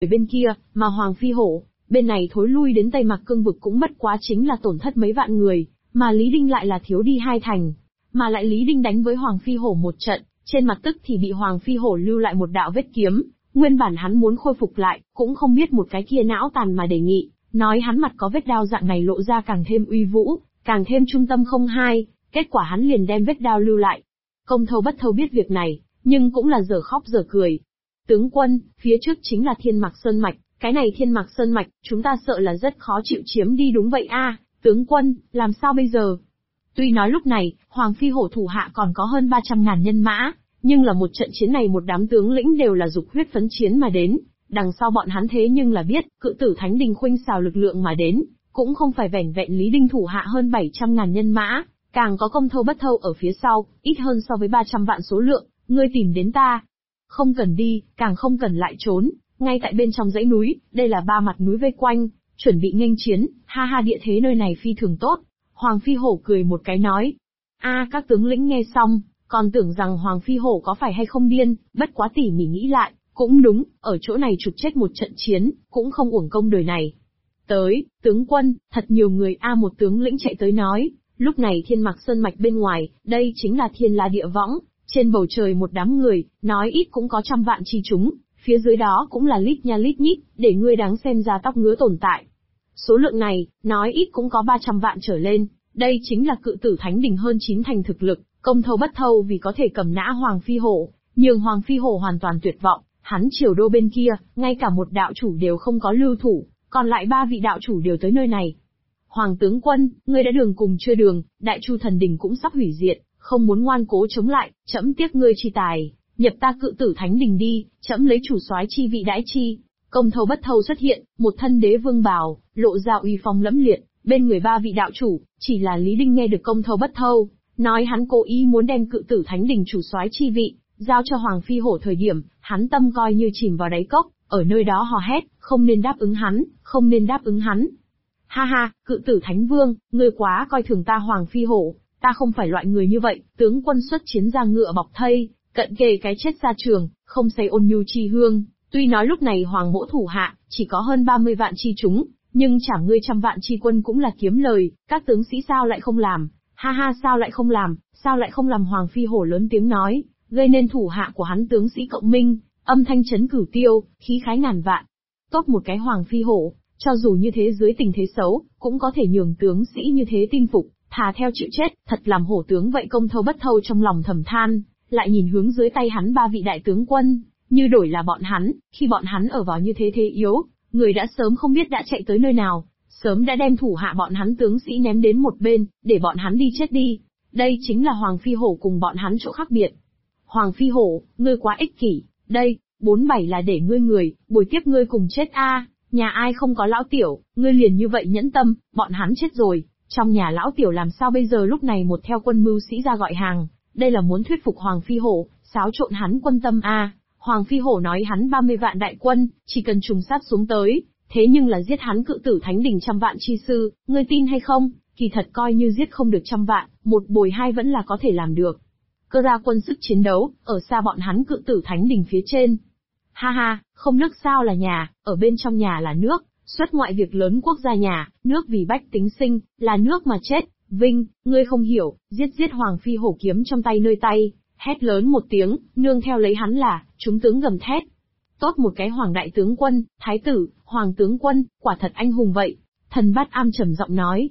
bên kia, mà Hoàng Phi Hổ, bên này thối lui đến Tây Mạc Cương vực cũng bất quá chính là tổn thất mấy vạn người, mà Lý Đinh lại là thiếu đi 2 thành. Mà lại Lý Đinh đánh với Hoàng Phi Hổ một trận, trên mặt tức thì bị Hoàng Phi Hổ lưu lại một đạo vết kiếm, nguyên bản hắn muốn khôi phục lại, cũng không biết một cái kia não tàn mà đề nghị, nói hắn mặt có vết đao dạng này lộ ra càng thêm uy vũ, càng thêm trung tâm không hai, kết quả hắn liền đem vết đao lưu lại. Công Thâu Bất Thâu biết việc này, nhưng cũng là dở khóc dở cười. Tướng quân, phía trước chính là Thiên Mạc Sơn Mạch, cái này Thiên Mạc Sơn Mạch, chúng ta sợ là rất khó chịu chiếm đi đúng vậy a, tướng quân, làm sao bây giờ? Tuy nói lúc này, Hoàng Phi Hổ thủ hạ còn có hơn 300.000 nhân mã, nhưng là một trận chiến này một đám tướng lĩnh đều là dục huyết phấn chiến mà đến, đằng sau bọn hắn thế nhưng là biết, Cự Tử Thánh Đình khuynh xào lực lượng mà đến, cũng không phải vẻn vẹn Lý Đinh thủ hạ hơn 700.000 nhân mã, càng có Công Thâu Bất Thâu ở phía sau, ít hơn so với 300 vạn số lượng, ngươi tìm đến ta. Không cần đi, càng không cần lại trốn, ngay tại bên trong dãy núi, đây là 3 mặt núi vây quanh, chuẩn bị nghênh chiến, ha ha địa thế nơi này phi thường tốt. Hoàng Phi Hổ cười một cái nói. Các tướng lĩnh nghe xong, còn tưởng rằng Hoàng Phi Hổ có phải hay không điên, bất quá tỉ mỉ nghĩ lại, cũng đúng, ở chỗ này trục chết một trận chiến, cũng không uổng công đời này. Tới, tướng quân, thật nhiều người một tướng lĩnh chạy tới nói, lúc này Thiên Mạc Sơn Mạch bên ngoài, đây chính là Thiên La Địa Võng, trên bầu trời một đám người, nói ít cũng có 100 vạn chi chúng, phía dưới đó cũng là lít nha lít nhít, để ngươi đáng xem ra tóc ngứa tồn tại. Số lượng này, nói ít cũng có 300 vạn trở lên, đây chính là Cự Tử Thánh Đình hơn 9 thành thực lực, Công Thâu Bất Thâu vì có thể cầm nã Hoàng Phi Hổ, nhường Hoàng Phi Hổ hoàn toàn tuyệt vọng, hắn Triều Đô bên kia, ngay cả một đạo chủ đều không có lưu thủ, còn lại 3 vị đạo chủ đều tới nơi này. Hoàng tướng quân, ngươi đã đường cùng chưa đường, Đại Chu Thần Đình cũng sắp hủy diệt, không muốn ngoan cố chống lại, trẫm tiếc ngươi chi tài, nhập ta Cự Tử Thánh Đình đi, trẫm lấy chủ soái chi vị đãi chi. Công Thâu Bất Thâu xuất hiện, một thân đế vương bào, lộ ra uy phong lẫm liệt, bên người 3 vị đạo chủ, chỉ là Lý Đinh nghe được Công Thâu Bất Thâu nói hắn cố ý muốn đem Cự Tử Thánh Đình chủ soái chi vị giao cho Hoàng Phi Hổ thời điểm, hắn tâm coi như chìm vào đáy cốc, ở nơi đó hò hét, không nên đáp ứng hắn, không nên đáp ứng hắn. Ha ha, Cự Tử Thánh Vương, ngươi quá coi thường ta Hoàng Phi Hổ, ta không phải loại người như vậy, tướng quân xuất chiến ra ngựa bọc thây, cận kề cái chết ra trường, không say ôn nhu chi hương. Tuy nói lúc này Hoàng Mỗ thủ hạ chỉ có hơn 30 vạn chi chúng, nhưng chảm ngươi 100 vạn chi quân cũng là kiếm lời, các tướng sĩ sao lại không làm? Ha ha, sao lại không làm? Sao lại không làm? Hoàng Phi Hổ lớn tiếng nói, gây nên thủ hạ của hắn tướng sĩ cộng minh, âm thanh chấn cửu tiêu, khí khái ngàn vạn. Tốt một cái Hoàng Phi Hổ, cho dù như thế dưới tình thế xấu, cũng có thể nhường tướng sĩ như thế tin phục, thà theo chịu chết, thật làm hổ tướng vậy. Công Thâu Bất Thâu trong lòng thầm than, lại nhìn hướng dưới tay hắn 3 vị đại tướng quân. Như đổi là bọn hắn, khi bọn hắn ở vào như thế thế yếu, người đã sớm không biết đã chạy tới nơi nào, sớm đã đem thủ hạ bọn hắn tướng sĩ ném đến một bên, để bọn hắn đi chết đi. Đây chính là Hoàng Phi Hổ cùng bọn hắn chỗ khác biệt. Hoàng Phi Hổ, ngươi quá ích kỷ, đây, 47 là để ngươi người, buổi tiếp ngươi cùng chết nhà ai không có lão tiểu, ngươi liền như vậy nhẫn tâm, bọn hắn chết rồi, trong nhà lão tiểu làm sao bây giờ? Lúc này một theo quân mưu sĩ ra gọi hàng, đây là muốn thuyết phục Hoàng Phi Hổ, xáo trộn hắn quân tâm Hoàng Phi Hổ nói hắn 30 vạn đại quân, chỉ cần trùng sát xuống tới, thế nhưng là giết hắn Cự Tử Thánh Đình 100 vạn chi sư, ngươi tin hay không? Kỳ thật coi như giết không được 100 vạn, một bồi 2 vẫn là có thể làm được. Cơ ra quân sức chiến đấu, ở xa bọn hắn Cự Tử Thánh Đình phía trên. Ha ha, không nước sao là nhà, ở bên trong nhà là nước, xuất ngoại việc lớn quốc gia nhà, nước vì bách tính sinh, là nước mà chết. Vinh, ngươi không hiểu, giết Hoàng Phi Hổ kiếm trong tay nơi tay, hét lớn một tiếng, nương theo lấy hắn là, chúng tướng gầm thét. Tốt một cái Hoàng đại tướng quân, thái tử, Hoàng tướng quân, quả thật anh hùng vậy. Thần Bát Am trầm giọng nói.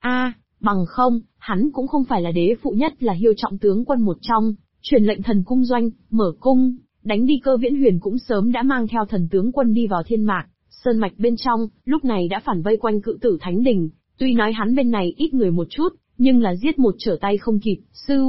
Bằng không, hắn cũng không phải là đế phụ nhất là Hiêu trọng tướng quân một trong, truyền lệnh thần cung doanh, mở cung, đánh đi Cơ Viễn Huyền cũng sớm đã mang theo thần tướng quân đi vào Thiên Mạc Sơn Mạch bên trong, lúc này đã phản vây quanh Cự Tử Thánh Đình. Tuy nói hắn bên này ít người một chút, nhưng là giết một trở tay không kịp.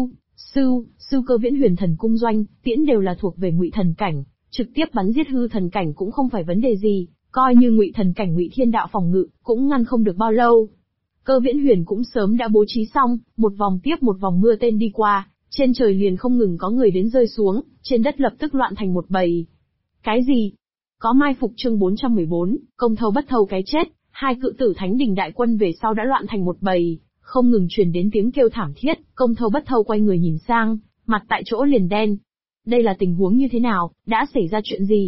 Sư Cơ Viễn Huyền thần cung doanh, tiễn đều là thuộc về Ngụy thần cảnh, trực tiếp bắn giết hư thần cảnh cũng không phải vấn đề gì, coi như Ngụy thần cảnh Ngụy Thiên Đạo phòng ngự, cũng ngăn không được bao lâu. Cơ Viễn Huyền cũng sớm đã bố trí xong, một vòng tiếp một vòng mưa tên đi qua, trên trời liền không ngừng có người đến rơi xuống, trên đất lập tức loạn thành một bầy. Cái gì? Có mai phục chương 414, Công Thâu Bất Thâu cái chết, 2 Cự Tử Thánh Đình đại quân về sau đã loạn thành một bầy, không ngừng truyền đến tiếng kêu thảm thiết. Công Thâu Bất Thâu quay người nhìn sang, mặt tại chỗ liền đen. Đây là tình huống như thế nào, đã xảy ra chuyện gì?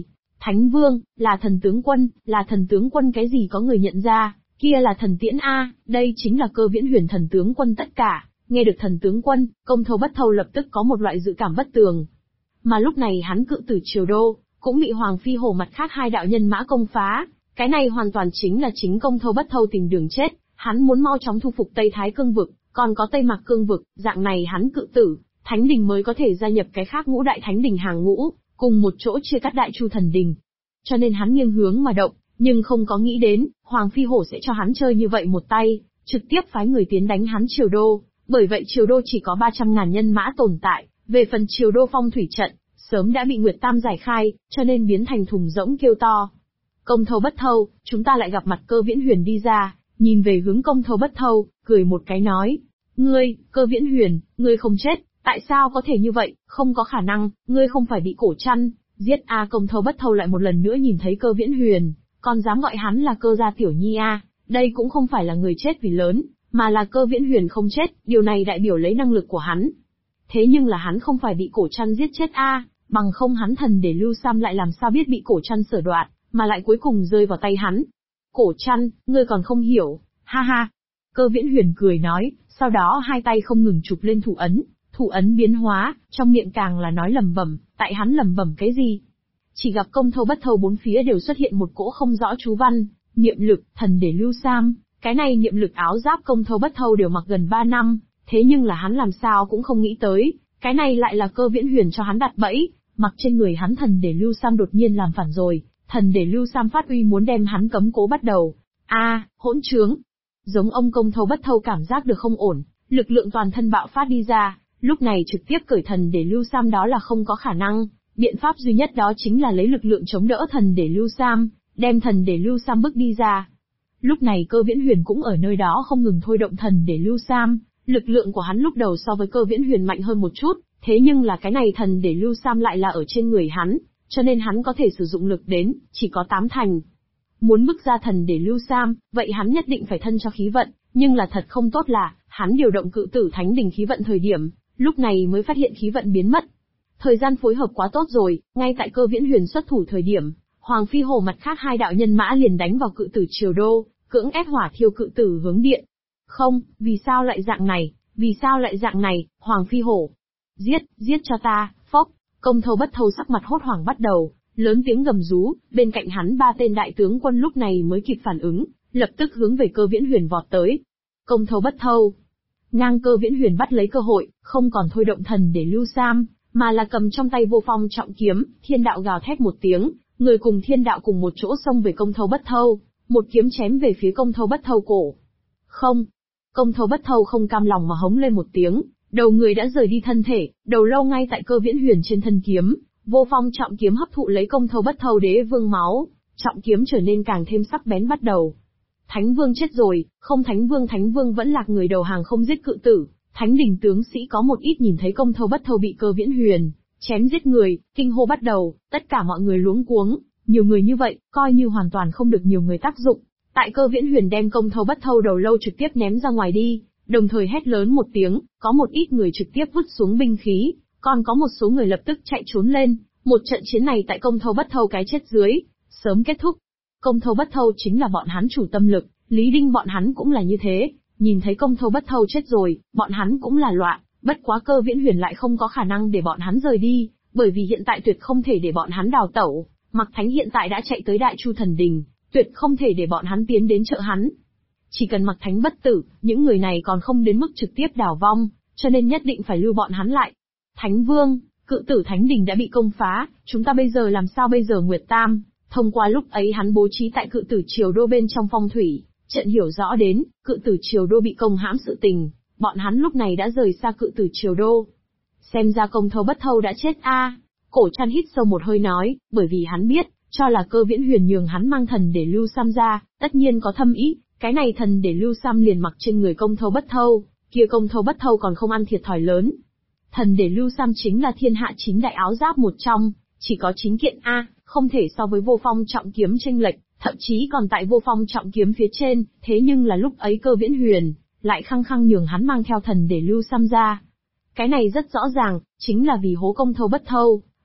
Thánh Vương, là thần tướng quân, là thần tướng quân cái gì có người nhận ra, kia là thần tiễn a, đây chính là Cơ Viễn Huyền thần tướng quân tất cả. Nghe được thần tướng quân, Công Thâu Bất Thâu lập tức có một loại dự cảm bất tường. Mà lúc này hắn Cự Tử Triều Đô, cũng bị Hoàng Phi Hổ mặt khác hai đạo nhân mã công phá, cái này hoàn toàn chính là chính Công Thâu Bất Thâu tìm đường chết, hắn muốn mau chóng thu phục Tây Thái Cương vực, còn có Tây Mạc Cương vực, dạng này hắn Cự Tử Thánh Đình mới có thể gia nhập cái khác ngũ đại thánh đình hàng ngũ, cùng một chỗ chia cắt Đại Chu thần đình. Cho nên hắn nghiêng hướng mà động, nhưng không có nghĩ đến, Hoàng Phi Hổ sẽ cho hắn chơi như vậy một tay, trực tiếp phái người tiến đánh hắn Triều Đô, bởi vậy Triều Đô chỉ có 300.000 nhân mã tồn tại, về phần Triều Đô phong thủy trận, sớm đã bị Nguyệt Tam giải khai, cho nên biến thành thùng rỗng kêu to. Công Thâu Bất Thâu, chúng ta lại gặp mặt Cơ Viễn Huyền đi ra, nhìn về hướng Công Thâu Bất Thâu, cười một cái nói. Ngươi, Cơ Viễn Huyền, ngươi không chết, tại sao có thể như vậy, không có khả năng, ngươi không phải bị cổ chăn, giết a. Công Thâu Bất Thâu lại một lần nữa nhìn thấy Cơ Viễn Huyền, còn dám gọi hắn là Cơ gia tiểu nhi a, đây cũng không phải là người chết vì lớn, mà là Cơ Viễn Huyền không chết, điều này đại biểu lấy năng lực của hắn. Thế nhưng là hắn không phải bị cổ chăn giết chết a, bằng không hắn thần để Lưu Sam lại làm sao biết bị cổ chăn sở đoạt, mà lại cuối cùng rơi vào tay hắn. Cổ chăn, ngươi còn không hiểu, ha ha. Cơ Viễn Huyền cười nói, sau đó hai tay không ngừng chụp lên thủ ấn biến hóa, trong miệng càng là nói lẩm bẩm, tại hắn lẩm bẩm cái gì? Chỉ gặp Công Thâu Bất Thâu bốn phía đều xuất hiện một cỗ không rõ chú văn, niệm lực, thần để Lưu Sam, cái này niệm lực áo giáp Công Thâu Bất Thâu đều mặc gần 3 năm, thế nhưng là hắn làm sao cũng không nghĩ tới, cái này lại là Cơ Viễn Huyền cho hắn đặt bẫy, mặc trên người hắn thần để Lưu Sam đột nhiên làm phản rồi, thần để Lưu Sam phát uy muốn đem hắn cấm cố bắt đầu. A, hỗn trướng. Giống ông Công Thâu Bất Thâu cảm giác được không ổn, lực lượng toàn thân bạo phát đi ra, lúc này trực tiếp cởi thần để Lưu Sam đó là không có khả năng, biện pháp duy nhất đó chính là lấy lực lượng chống đỡ thần để Lưu Sam, đem thần để Lưu Sam bước đi ra. Lúc này Cơ Viễn Huyền cũng ở nơi đó không ngừng thôi động thần để Lưu Sam, lực lượng của hắn lúc đầu so với Cơ Viễn Huyền mạnh hơn một chút, thế nhưng là cái này thần để Lưu Sam lại là ở trên người hắn, cho nên hắn có thể sử dụng lực đến, chỉ có 8 thành. Muốn bức ra thần để Lưu Sam, vậy hắn nhất định phải thân cho khí vận, nhưng là thật không tốt là, hắn điều động Cự Tử Thánh Đình khí vận thời điểm, lúc này mới phát hiện khí vận biến mất. Thời gian phối hợp quá tốt rồi, ngay tại Cơ Viễn Huyền xuất thủ thời điểm, Hoàng Phi Hổ mặt khác hai đạo nhân mã liền đánh vào Cự Tử Triều Đô, cưỡng ép hỏa thiêu Cự Tử hướng điện. Không, vì sao lại dạng này, vì sao lại dạng này, Hoàng Phi Hổ. Giết cho ta, phốc. Công Thâu Bất Thâu sắc mặt hốt hoảng bắt đầu, lớn tiếng gầm rú, bên cạnh hắn 3 tên đại tướng quân lúc này mới kịp phản ứng, lập tức hướng về Cơ Viễn Huyền vọt tới. Công Thâu Bất Thâu. Ngang Cơ Viễn Huyền bắt lấy cơ hội, không còn thôi động thần để Lưu Sam, mà là cầm trong tay Vô Phong trọng kiếm, thiên đạo gào thét một tiếng, người cùng thiên đạo cùng một chỗ xông về Công Thâu Bất Thâu, một kiếm chém về phía Công Thâu Bất Thâu cổ. Không. Công Thâu Bất Thâu không cam lòng mà hống lên một tiếng, đầu người đã rời đi thân thể, đầu lâu ngay tại Cơ Viễn Huyền trên thân kiếm, Vô Phong trọng kiếm hấp thụ lấy Công Thâu Bất Thâu đế vương máu, trọng kiếm trở nên càng thêm sắc bén bắt đầu. Thánh Vương chết rồi, không Thánh Vương vẫn lạc người đầu hàng không giết Cự Tử, Thánh Đình tướng sĩ có một ít nhìn thấy Công Thâu Bất Thâu bị Cơ Viễn Huyền chém giết người, kinh hô bắt đầu, tất cả mọi người luống cuống, nhiều người như vậy, coi như hoàn toàn không được nhiều người tác dụng. Tại Cơ Viễn Huyền đem Công Thâu Bất Thâu đầu lâu trực tiếp ném ra ngoài đi, đồng thời hét lớn một tiếng, có một ít người trực tiếp vứt xuống binh khí, còn có một số người lập tức chạy trốn lên, một trận chiến này tại Công Thâu Bất Thâu cái chết dưới, sớm kết thúc. Công Thâu Bất Thâu chính là bọn hắn chủ tâm lực, Lý Đinh bọn hắn cũng là như thế, nhìn thấy Công Thâu Bất Thâu chết rồi, bọn hắn cũng là loạn, bất quá Cơ Viễn Huyền lại không có khả năng để bọn hắn rời đi, bởi vì hiện tại tuyệt không thể để bọn hắn đào tẩu, Mạc Thánh hiện tại đã chạy tới Đại Chu thần đình, tuyệt không thể để bọn hắn tiến đến trợ hắn. Chỉ cần Mạc Thánh bất tử, những người này còn không đến mức trực tiếp đào vong, cho nên nhất định phải lưu bọn hắn lại. Thánh Vương, Cự Tử Thánh Đình đã bị công phá, chúng ta bây giờ làm sao bây giờ Nguyệt Tam, thông qua lúc ấy hắn bố trí tại Cự Tử Triều Đô bên trong phong thủy, trận hiểu rõ đến, Cự Tử Triều Đô bị công hãm sự tình, bọn hắn lúc này đã rời xa Cự Tử Triều Đô. Xem ra Công Thâu Bất Thâu đã chết a. Cổ Trăn hít sâu một hơi nói, bởi vì hắn biết, cho là Cơ Viễn Huyền nhường hắn mang thần để Lưu Sam ra, tất nhiên có thâm ý, cái này thần để Lưu Sam liền mặc trên người Công Thâu Bất Thâu, kia Công Thâu Bất Thâu còn không ăn thiệt thòi lớn. Thần để Lưu Sam chính là thiên hạ chính đại áo giáp một trong, chỉ có chính kiện a, không thể so với Vô Phong trọng kiếm chênh lệch, thậm chí còn tại Vô Phong trọng kiếm phía trên, thế nhưng là lúc ấy Cơ Viễn Huyền lại khăng khăng nhường hắn mang theo thần để Lưu Sam ra. Cái này rất rõ ràng, chính là vì hố Công Thâu Bất Thâu,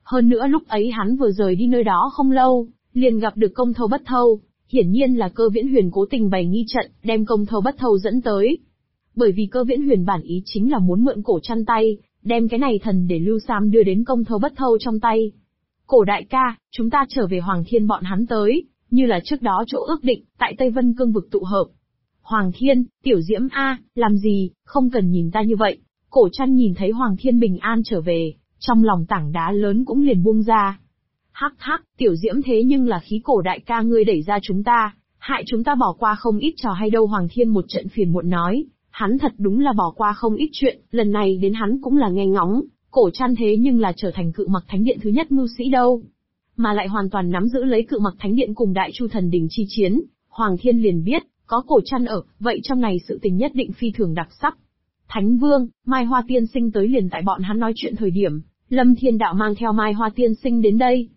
Hơn nữa lúc ấy hắn vừa rời đi nơi đó không lâu, liền gặp được Công Thâu Bất Thâu, hiển nhiên là Cơ Viễn Huyền cố tình bày nghi trận, đem Công Thâu Bất Thâu dẫn tới. Bởi vì Cơ Viễn Huyền bản ý chính là muốn mượn cổ chăn tay, đem cái này thần để Lưu Sam đưa đến Công Thâu Bất Thâu trong tay. Cổ đại ca, chúng ta trở về Hoàng Thiên bọn hắn tới, như là trước đó chỗ ước định, tại Tây Vân Cương vực tụ hợp. Hoàng Thiên, Tiểu Diễm a, làm gì, không cần nhìn ta như vậy. Cổ chăn nhìn thấy Hoàng Thiên bình an trở về, trong lòng tảng đá lớn cũng liền buông ra. Hắc hắc, Tiểu Diễm thế nhưng là khí cổ đại ca ngươi đẩy ra chúng ta, hại chúng ta bỏ qua không ít trò hay đâu. Hoàng Thiên một trận phiền muộn nói, hắn thật đúng là bỏ qua không ít chuyện, lần này đến hắn cũng là nghe ngóng, cổ chăn thế nhưng là trở thành Cự Mặc Thánh Điện thứ nhất mưu sĩ đâu. Mà lại hoàn toàn nắm giữ lấy Cự Mặc Thánh Điện cùng Đại Chu Thần Đình chi chiến, Hoàng Thiên liền biết, có cổ chăn ở, vậy trong này sự tình nhất định phi thường đặc sắc. Thánh Vương, Mai Hoa Tiên Sinh tới liền tại bọn hắn nói chuyện thời điểm, Lâm Thiên Đạo mang theo Mai Hoa Tiên Sinh đến đây.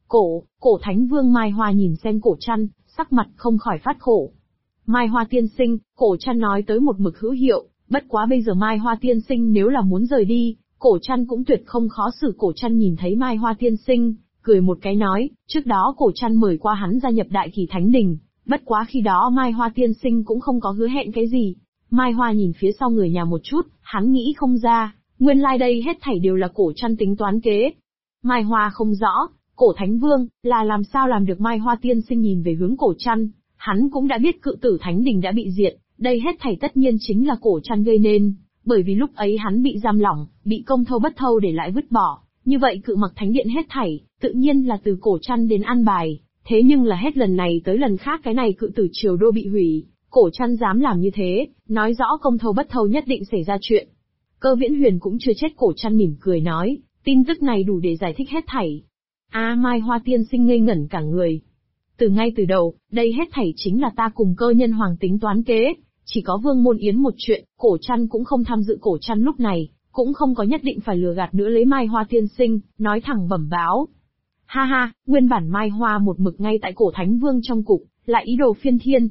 Cổ Thánh Vương Mai Hoa nhìn xem cổ chăn, sắc mặt không khỏi phát khổ. Mai Hoa Tiên Sinh, cổ chăn nói tới một mực hữu hiệu, bất quá bây giờ Mai Hoa Tiên Sinh nếu là muốn rời đi, cổ chăn cũng tuyệt không khó xử. Cổ chăn nhìn thấy Mai Hoa Tiên Sinh, cười một cái nói, trước đó cổ chăn mời qua hắn gia nhập Đại Kỳ Thánh Đình, bất quá khi đó Mai Hoa Tiên Sinh cũng không có hứa hẹn cái gì. Mai Hoa nhìn phía sau người nhà một chút, hắn nghĩ không ra, nguyên lai đây hết thảy đều là cổ chăn tính toán kế. Mai Hoa không rõ, cổ Thánh Vương, là làm sao làm được. Mai Hoa Tiên Sinh nhìn về hướng cổ chăn, hắn cũng đã biết Cự Tử Thánh Đình đã bị diệt, đây hết thảy tất nhiên chính là cổ chăn gây nên, bởi vì lúc ấy hắn bị giam lỏng, bị Công Thâu Bất Thâu để lại vứt bỏ, như vậy Cự Mặc Thánh Điện hết thảy, tự nhiên là từ cổ chăn đến an bài, thế nhưng là hết lần này tới lần khác cái này Cự Tử Triều Đô bị hủy, cổ chăn dám làm như thế, nói rõ Công Thâu Bất Thâu nhất định xảy ra chuyện. Cơ Viễn Huyền cũng chưa chết. Cổ chăn mỉm cười nói, tin tức này đủ để giải thích hết thảy. Mai Hoa Tiên Sinh ngây ngẩn cả người. Ngay từ đầu, đây hết thảy chính là ta cùng Cơ Nhân Hoàng tính toán kế, chỉ có Vương Môn Yến một chuyện, cổ chăn cũng không tham dự. Cổ chăn lúc này, cũng không có nhất định phải lừa gạt nữa lấy Mai Hoa Tiên Sinh, nói thẳng bẩm báo. Ha ha, nguyên bản Mai Hoa một mực ngay tại cổ Thánh Vương trong cục, lại ý đồ phiên thiên,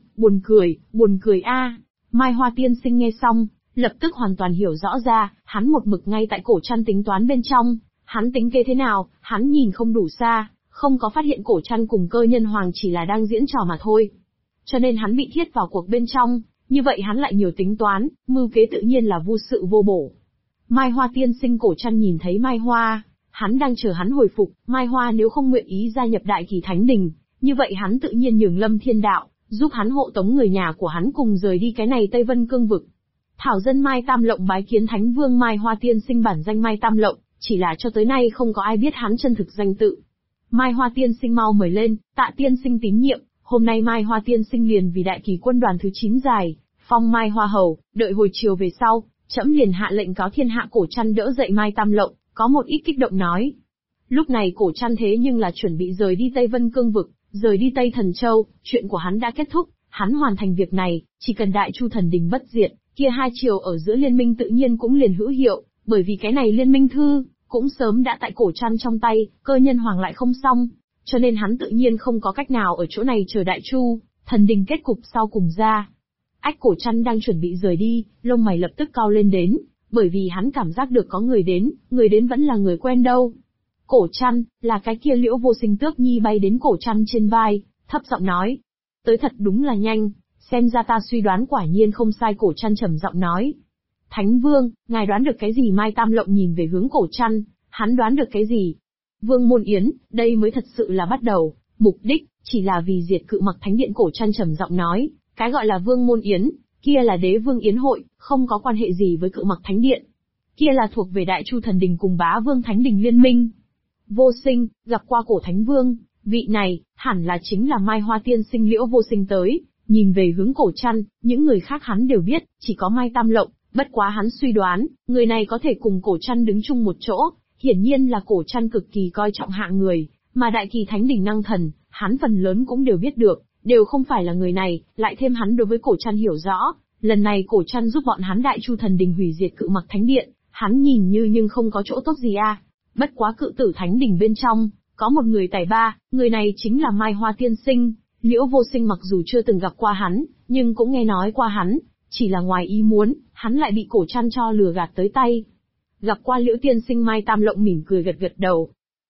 buồn cười a. Mai Hoa Tiên Sinh nghe xong, lập tức hoàn toàn hiểu rõ ra, hắn một mực ngay tại cổ chăn tính toán bên trong, hắn tính kế thế nào, hắn nhìn không đủ xa, không có phát hiện cổ chăn cùng Cơ Nhân Hoàng chỉ là đang diễn trò mà thôi. Cho nên hắn bị thiết vào cuộc bên trong, như vậy hắn lại nhiều tính toán, mưu kế tự nhiên là vô sự vô bổ. Mai Hoa Tiên Sinh, cổ chăn nhìn thấy Mai Hoa, hắn đang chờ hắn hồi phục. Mai Hoa nếu không nguyện ý gia nhập Đại Kỳ Thánh Đình, như vậy hắn tự nhiên nhường Lâm Thiên Đạo, giúp hắn hộ tống người nhà của hắn cùng rời đi cái này Tây Vân Cương vực. Thảo dân Mai Tam Lộng bái kiến Thánh Vương. Mai Hoa Tiên Sinh bản danh Mai Tam Lộng, chỉ là cho tới nay không có ai biết hắn chân thực danh tự. Mai Hoa Tiên Sinh mau mời lên, tạ Tiên Sinh tín nhiệm, hôm nay Mai Hoa Tiên Sinh liền vì Đại Kỳ quân đoàn thứ 9 giải, phong Mai Hoa hầu, đợi hồi chiều về sau, trẫm liền hạ lệnh cáo thiên hạ. Cổ chăn đỡ dậy Mai Tam Lộng, có một ít kích động nói. Lúc này cổ chăn thế nhưng là chuẩn bị rời đi Tây Vân Cương vực, rời đi Tây Thần Châu, chuyện của hắn đã kết thúc, hắn hoàn thành việc này, chỉ cần Đại Chu Thần Đình bất diệt, kia hai triều ở giữa liên minh tự nhiên cũng liền hữu hiệu, bởi vì cái này liên minh thư, cũng sớm đã tại cổ chăn trong tay, Cơ Nhân Hoàng lại không xong, cho nên hắn tự nhiên không có cách nào ở chỗ này chờ Đại Chu Thần Đình kết cục sau cùng ra. Cổ chăn đang chuẩn bị rời đi, lông mày lập tức cau lên đến, bởi vì hắn cảm giác được có người đến vẫn là người quen đâu. Cổ chăn, là cái kia Liễu Vô Sinh. Tước Nhi bay đến cổ chăn trên vai, thấp giọng nói. Tới thật đúng là nhanh, xem ra ta suy đoán quả nhiên không sai. Cổ chăn trầm giọng nói. Thánh Vương, ngài đoán được cái gì? Mai Tam Lộng nhìn về hướng cổ chăn, hắn đoán được cái gì? Vương Môn Yến, đây mới thật sự là bắt đầu, mục đích, chỉ là vì diệt Cự Mặc Thánh Điện. Cổ chăn trầm giọng nói, cái gọi là Vương Môn Yến, kia là Đế Vương Yến hội, không có quan hệ gì với Cự Mặc Thánh Điện. Kia là thuộc về Đại Chu Thần Đình cùng Bá Vương Thánh Đình liên minh. Vô Sinh, gặp qua cổ Thánh Vương, vị này, hẳn là chính là Mai Hoa Tiên Sinh. Liễu Vô Sinh tới, nhìn về hướng cổ chăn, những người khác hắn đều biết, chỉ có Mai Tam Lộng, bất quá hắn suy đoán, người này có thể cùng cổ chăn đứng chung một chỗ, hiển nhiên là cổ chăn cực kỳ coi trọng hạng người, mà Đại Kỳ Thánh Đình năng thần, hắn phần lớn cũng đều biết được, đều không phải là người này, lại thêm hắn đối với cổ chăn hiểu rõ, lần này cổ chăn giúp bọn hắn Đại Chu Thần Đình hủy diệt Cự Mặc Thánh Điện, hắn nhìn như nhưng không có chỗ tốt gì a. Bất quá Cự Tử Thánh Đình bên trong, có một người tài ba, người này chính là Mai Hoa Tiên Sinh. Liễu Vô Sinh mặc dù chưa từng gặp qua hắn, nhưng cũng nghe nói qua hắn, chỉ là ngoài ý muốn, hắn lại bị cổ chăn cho lừa gạt tới tay. Gặp qua Liễu Tiên Sinh. Mai Tam Lộng mỉm cười gật gật đầu.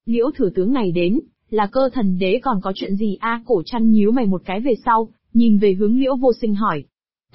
Liễu thừa tướng này đến, là Cơ Thần Đế còn có chuyện gì a? Cổ Trăn nhíu mày một cái về sau, nhìn về hướng Liễu Vô Sinh hỏi.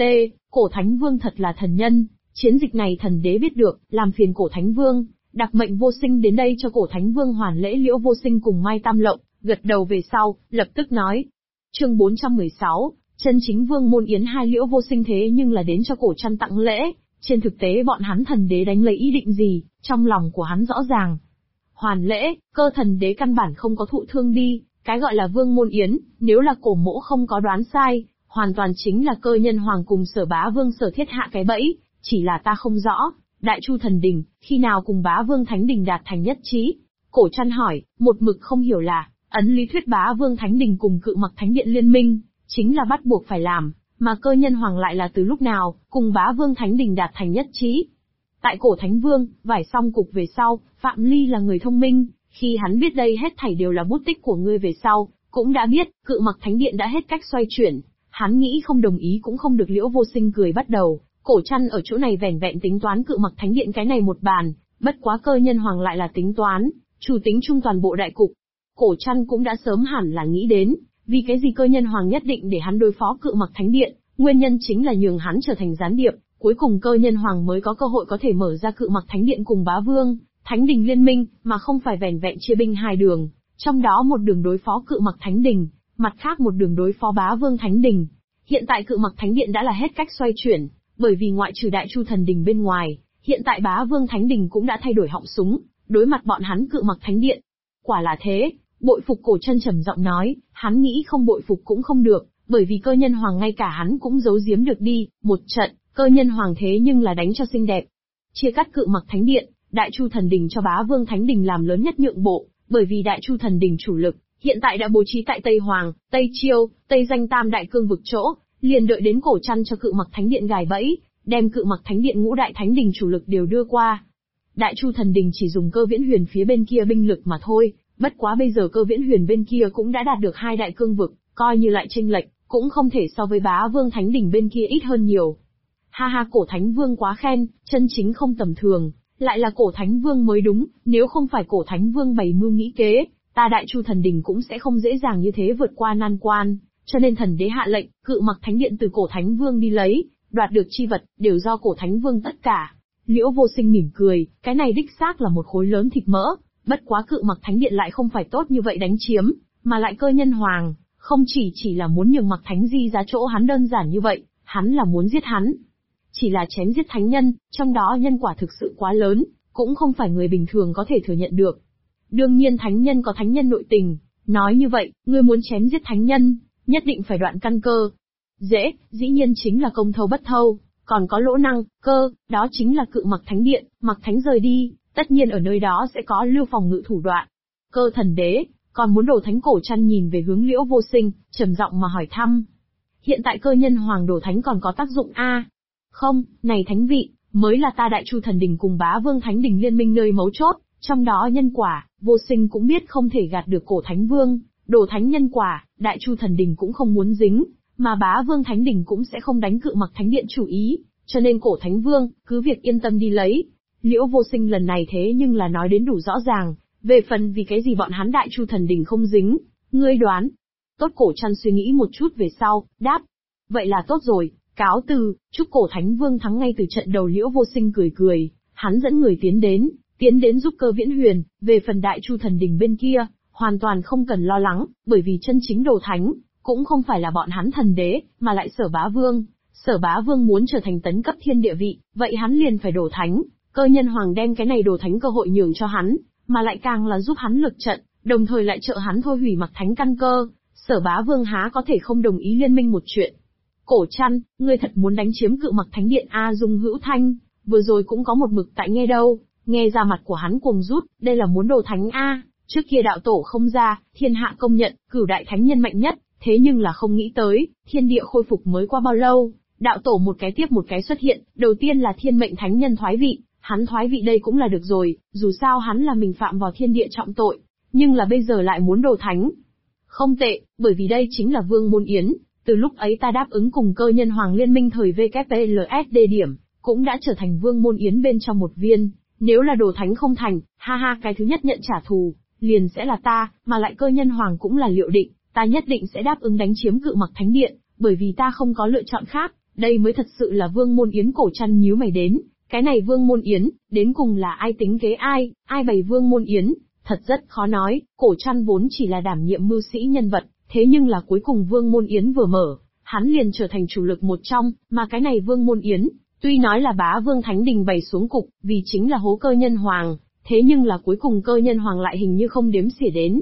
Cổ Thánh Vương thật là thần nhân, chiến dịch này thần đế biết được, làm phiền Cổ Thánh Vương, đặc mệnh Vô Sinh đến đây cho Cổ Thánh Vương hoàn lễ. Liễu Vô Sinh cùng Mai Tam Lộng, gật đầu về sau, lập tức nói. Chương 416, chân chính Vương môn yến hai. Liễu Vô Sinh thế nhưng là đến cho Cổ Trăn tặng lễ, trên thực tế bọn hắn thần đế đánh lấy ý định gì, trong lòng của hắn rõ ràng. Hoàn lễ, Cơ Thần Đế căn bản không có thụ thương đi, cái gọi là Vương môn yến, nếu là Cổ Mỗ không có đoán sai, hoàn toàn chính là Cơ Nhân Hoàng cùng Sở Bá Vương Sở Thiết hạ cái bẫy, chỉ là ta không rõ, Đại Chu Thần Đình, khi nào cùng Bá Vương Thánh Đình đạt thành nhất trí? Cổ Trăn hỏi, một mực không hiểu là, ấn lý thuyết Bá Vương Thánh Đình cùng Cự Mặc Thánh Điện liên minh, chính là bắt buộc phải làm, mà Cơ Nhân Hoàng lại là từ lúc nào, cùng Bá Vương Thánh Đình đạt thành nhất trí. Tại Cổ Thánh Vương, vải xong cục về sau, Phạm Ly là người thông minh, khi hắn biết đây hết thảy đều là bút tích của ngươi về sau, cũng đã biết, Cự Mặc Thánh Điện đã hết cách xoay chuyển, hắn nghĩ không đồng ý cũng không được. Liễu Vô Sinh cười bắt đầu, Cổ Trăn ở chỗ này vẻn vẹn tính toán Cự Mặc Thánh Điện cái này một bàn, bất quá Cơ Nhân Hoàng lại là tính toán, chủ tính chung toàn bộ đại cục. Cổ Trăn cũng đã sớm hẳn là nghĩ đến, vì cái gì Cơ Nhân Hoàng nhất định để hắn đối phó Cự Mặc Thánh Điện, nguyên nhân chính là nhường hắn trở thành gián điệp, cuối cùng Cơ Nhân Hoàng mới có cơ hội có thể mở ra Cự Mặc Thánh Điện cùng Bá Vương Thánh Đình liên minh, mà không phải vẻn vẹn chia binh hai đường, trong đó một đường đối phó Cự Mặc Thánh Đình, mặt khác một đường đối phó Bá Vương Thánh Đình. Hiện tại Cự Mặc Thánh Điện đã là hết cách xoay chuyển, bởi vì ngoại trừ Đại Chu Thần Đình bên ngoài, hiện tại Bá Vương Thánh Đình cũng đã thay đổi họng súng, đối mặt bọn hắn Cự Mặc Thánh Điện. Quả là thế, bội phục. Cổ Trăn trầm giọng nói, hắn nghĩ không bội phục cũng không được, bởi vì Cơ Nhân Hoàng ngay cả hắn cũng giấu giếm được đi, một trận, Cơ Nhân Hoàng thế nhưng là đánh cho xinh đẹp. Chia cắt Cự Mặc Thánh Điện, Đại Chu Thần Đình cho Bá Vương Thánh Đình làm lớn nhất nhượng bộ, bởi vì Đại Chu Thần Đình chủ lực, hiện tại đã bố trí tại Tây Hoàng, Tây Chiêu, Tây Danh tam đại cương vực chỗ, liền đợi đến Cổ Trăn cho Cự Mặc Thánh Điện gài bẫy, đem Cự Mặc Thánh Điện ngũ đại thánh đình chủ lực đều đưa qua. Đại Chu Thần Đình chỉ dùng Cơ Viễn Huyền phía bên kia binh lực mà thôi, bất quá bây giờ Cơ Viễn Huyền bên kia cũng đã đạt được hai đại cương vực, coi như lại chênh lệch, cũng không thể so với Bá Vương Thánh Đình bên kia ít hơn nhiều. Ha ha, Cổ Thánh Vương quá khen, chân chính không tầm thường, lại là Cổ Thánh Vương mới đúng, nếu không phải Cổ Thánh Vương bày mưu nghĩ kế, ta Đại Chu Thần Đình cũng sẽ không dễ dàng như thế vượt qua nan quan, cho nên thần đế hạ lệnh, Cự Mặc Thánh Điện từ Cổ Thánh Vương đi lấy, đoạt được chi vật, đều do Cổ Thánh Vương tất cả. Liễu Vô Sinh mỉm cười, cái này đích xác là một khối lớn thịt mỡ, bất quá Cự Mặc Thánh Điện lại không phải tốt như vậy đánh chiếm, mà lại Cơ Nhân Hoàng, không chỉ là muốn nhường Mặc Thánh Di giá chỗ hắn đơn giản như vậy, hắn là muốn giết hắn. Chỉ là chém giết thánh nhân, trong đó nhân quả thực sự quá lớn, cũng không phải người bình thường có thể thừa nhận được. Đương nhiên thánh nhân có thánh nhân nội tình, nói như vậy, ngươi muốn chém giết thánh nhân, nhất định phải đoạn căn cơ. Dĩ nhiên chính là công thâu bất thâu, còn có lỗ năng, cơ, đó chính là Cự Mặc Thánh Điện, Mặc Thánh rời đi, tất nhiên ở nơi đó sẽ có lưu phòng ngự thủ đoạn. Cơ Thần Đế, còn muốn đồ thánh? Cổ Trăn nhìn về hướng Liễu Vô Sinh, trầm giọng mà hỏi thăm. Hiện tại Cơ Nhân Hoàng đồ thánh còn có tác dụng a? Không, này thánh vị, mới là ta Đại Chu Thần Đình cùng Bá Vương Thánh Đình liên minh nơi mấu chốt, trong đó nhân quả, Vô Sinh cũng biết không thể gạt được Cổ Thánh Vương, đồ thánh nhân quả, Đại Chu Thần Đình cũng không muốn dính, mà Bá Vương Thánh Đình cũng sẽ không đánh Cự Mặc Thánh Điện chủ ý, cho nên Cổ Thánh Vương, cứ việc yên tâm đi lấy. Liễu Vô Sinh lần này thế nhưng là nói đến đủ rõ ràng, về phần vì cái gì bọn hắn Đại Chu Thần Đình không dính, ngươi đoán. Tốt. Cổ Trăn suy nghĩ một chút về sau, đáp. Vậy là tốt rồi, cáo từ, chúc Cổ Thánh Vương thắng ngay từ trận đầu. Liễu Vô Sinh cười, hắn dẫn người tiến đến giúp Cơ Viễn Huyền, về phần Đại Chu Thần Đình bên kia, hoàn toàn không cần lo lắng, bởi vì chân chính đồ thánh, cũng không phải là bọn hắn thần đế, mà lại Sở Bá Vương. Sở Bá Vương muốn trở thành tấn cấp thiên địa vị, vậy hắn liền phải đồ thánh, Cơ Nhân Hoàng đem cái này đồ thánh cơ hội nhường cho hắn, mà lại càng là giúp hắn lực trận, đồng thời lại trợ hắn thôi hủy Mặc Thánh căn cơ, Sở Bá Vương há có thể không đồng ý liên minh một chuyện. Cổ Trăn, ngươi thật muốn đánh chiếm Cự Mặc Thánh Điện a? Dung Hữu Thanh, vừa rồi cũng có một mực tại nghe đâu, nghe ra mặt của hắn cuồng rút, đây là muốn đồ thánh a? Trước kia đạo tổ không ra, thiên hạ công nhận, cửu đại thánh nhân mạnh nhất, thế nhưng là không nghĩ tới, thiên địa khôi phục mới qua bao lâu, đạo tổ một cái tiếp một cái xuất hiện, đầu tiên là thiên mệnh thánh nhân thoái vị, hắn thoái vị đây cũng là được rồi, dù sao hắn là mình phạm vào thiên địa trọng tội, nhưng là bây giờ lại muốn đồ thánh. Không tệ, bởi vì đây chính là Vương môn yến, từ lúc ấy ta đáp ứng cùng Cơ Nhân Hoàng liên minh thời VKPLSD điểm, cũng đã trở thành Vương môn yến bên trong một viên, nếu là đồ thánh không thành, ha ha, cái thứ nhất nhận trả thù, liền sẽ là ta, mà lại Cơ Nhân Hoàng cũng là Liệu Định, ta nhất định sẽ đáp ứng đánh chiếm Cự Mặc Thánh Điện, bởi vì ta không có lựa chọn khác, đây mới thật sự là Vương Môn Yến. Cổ Trăn nhíu mày đến, cái này Vương Môn Yến, đến cùng là ai tính kế ai, ai bày Vương Môn Yến, thật rất khó nói. Cổ Trăn vốn chỉ là đảm nhiệm mưu sĩ nhân vật, thế nhưng là cuối cùng Vương Môn Yến vừa mở, hắn liền trở thành chủ lực một trong, mà cái này Vương Môn Yến, tuy nói là Bá Vương Thánh Đình bày xuống cục, vì chính là hố Cơ Nhân Hoàng, thế nhưng là cuối cùng Cơ Nhân Hoàng lại hình như không đếm xỉa đến.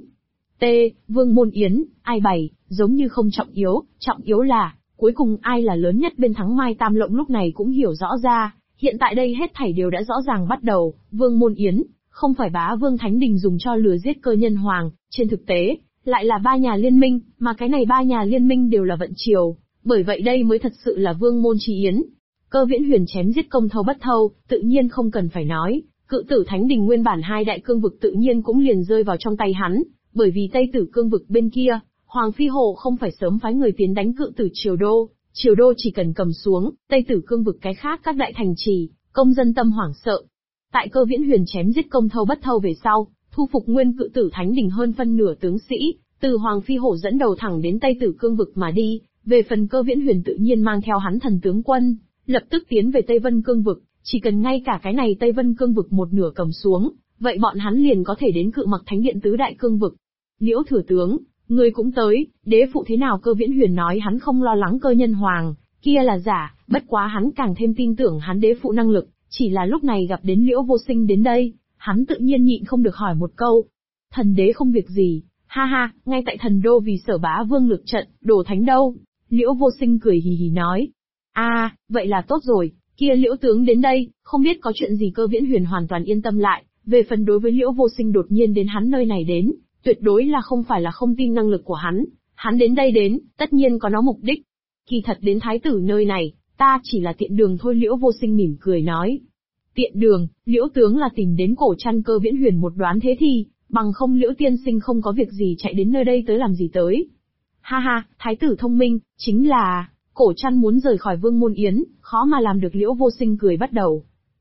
Vương Môn Yến, ai bày, giống như không trọng yếu là, cuối cùng ai là lớn nhất bên thắng. Mai Tam Lộng lúc này cũng hiểu rõ ra, hiện tại đây hết thảy đều đã rõ ràng bắt đầu, Vương Môn Yến, không phải Bá Vương Thánh Đình dùng cho lừa giết Cơ Nhân Hoàng, trên thực tế, lại là ba nhà liên minh, mà cái này ba nhà liên minh đều là vận triều, bởi vậy đây mới thật sự là Vương Môn Chi Yến. Cơ Viễn Huyền chém giết Công Thâu Bất Thâu, tự nhiên không cần phải nói, Cự Tử Thánh Đình nguyên bản hai đại cương vực tự nhiên cũng liền rơi vào trong tay hắn, bởi vì Tây Tử cương vực bên kia, Hoàng Phi Hổ không phải sớm phái người tiến đánh Cự Tử Triều Đô chỉ cần cầm xuống, Tây Tử cương vực cái khác các đại thành trì, công dân tâm hoảng sợ. Tại Cơ Viễn Huyền chém giết Công Thâu Bất Thâu về sau, thu phục nguyên Cự Tử Thánh Đình hơn phân nửa tướng sĩ, từ Hoàng Phi Hổ dẫn đầu thẳng đến Tây Tử cương vực mà đi, về phần Cơ Viễn Huyền tự nhiên mang theo hắn thần tướng quân, lập tức tiến về Tây Vân cương vực, chỉ cần ngay cả cái này Tây Vân cương vực một nửa cầm xuống, vậy bọn hắn liền có thể đến Cự Mặc Thánh Điện tứ đại cương vực. Liễu thừa tướng, ngươi cũng tới, đế phụ thế nào? Cơ Viễn Huyền nói hắn không lo lắng Cơ Nhân Hoàng, kia là giả, bất quá hắn càng thêm tin tưởng hắn đế phụ năng lực, chỉ là lúc này gặp đến Liễu Vô Sinh đến đây, hắn tự nhiên nhịn không được hỏi một câu. Thần đế không việc gì, ha ha, ngay tại thần đô vì Sở Bá Vương lược trận, đồ thánh đâu? Liễu Vô Sinh cười hì hì nói. Vậy là tốt rồi, kia Liễu tướng đến đây, không biết có chuyện gì? Cơ Viễn Huyền hoàn toàn yên tâm lại, về phần đối với Liễu Vô Sinh đột nhiên đến hắn nơi này đến, tuyệt đối là không phải là không tin năng lực của hắn đến đây đến, tất nhiên có nó mục đích. Kỳ thật đến thái tử nơi này, ta chỉ là tiện đường thôi. Liễu Vô Sinh mỉm cười nói. Tiện đường, Liễu tướng là tìm đến Cổ Trăn. Cơ Viễn Huyền một đoán thế thì, bằng không Liễu tiên sinh không có việc gì chạy đến nơi đây tới làm gì tới. Ha ha, thái tử thông minh, chính là, Cổ Trăn muốn rời khỏi Vương Môn Yến, khó mà làm được. Liễu Vô Sinh cười bắt đầu.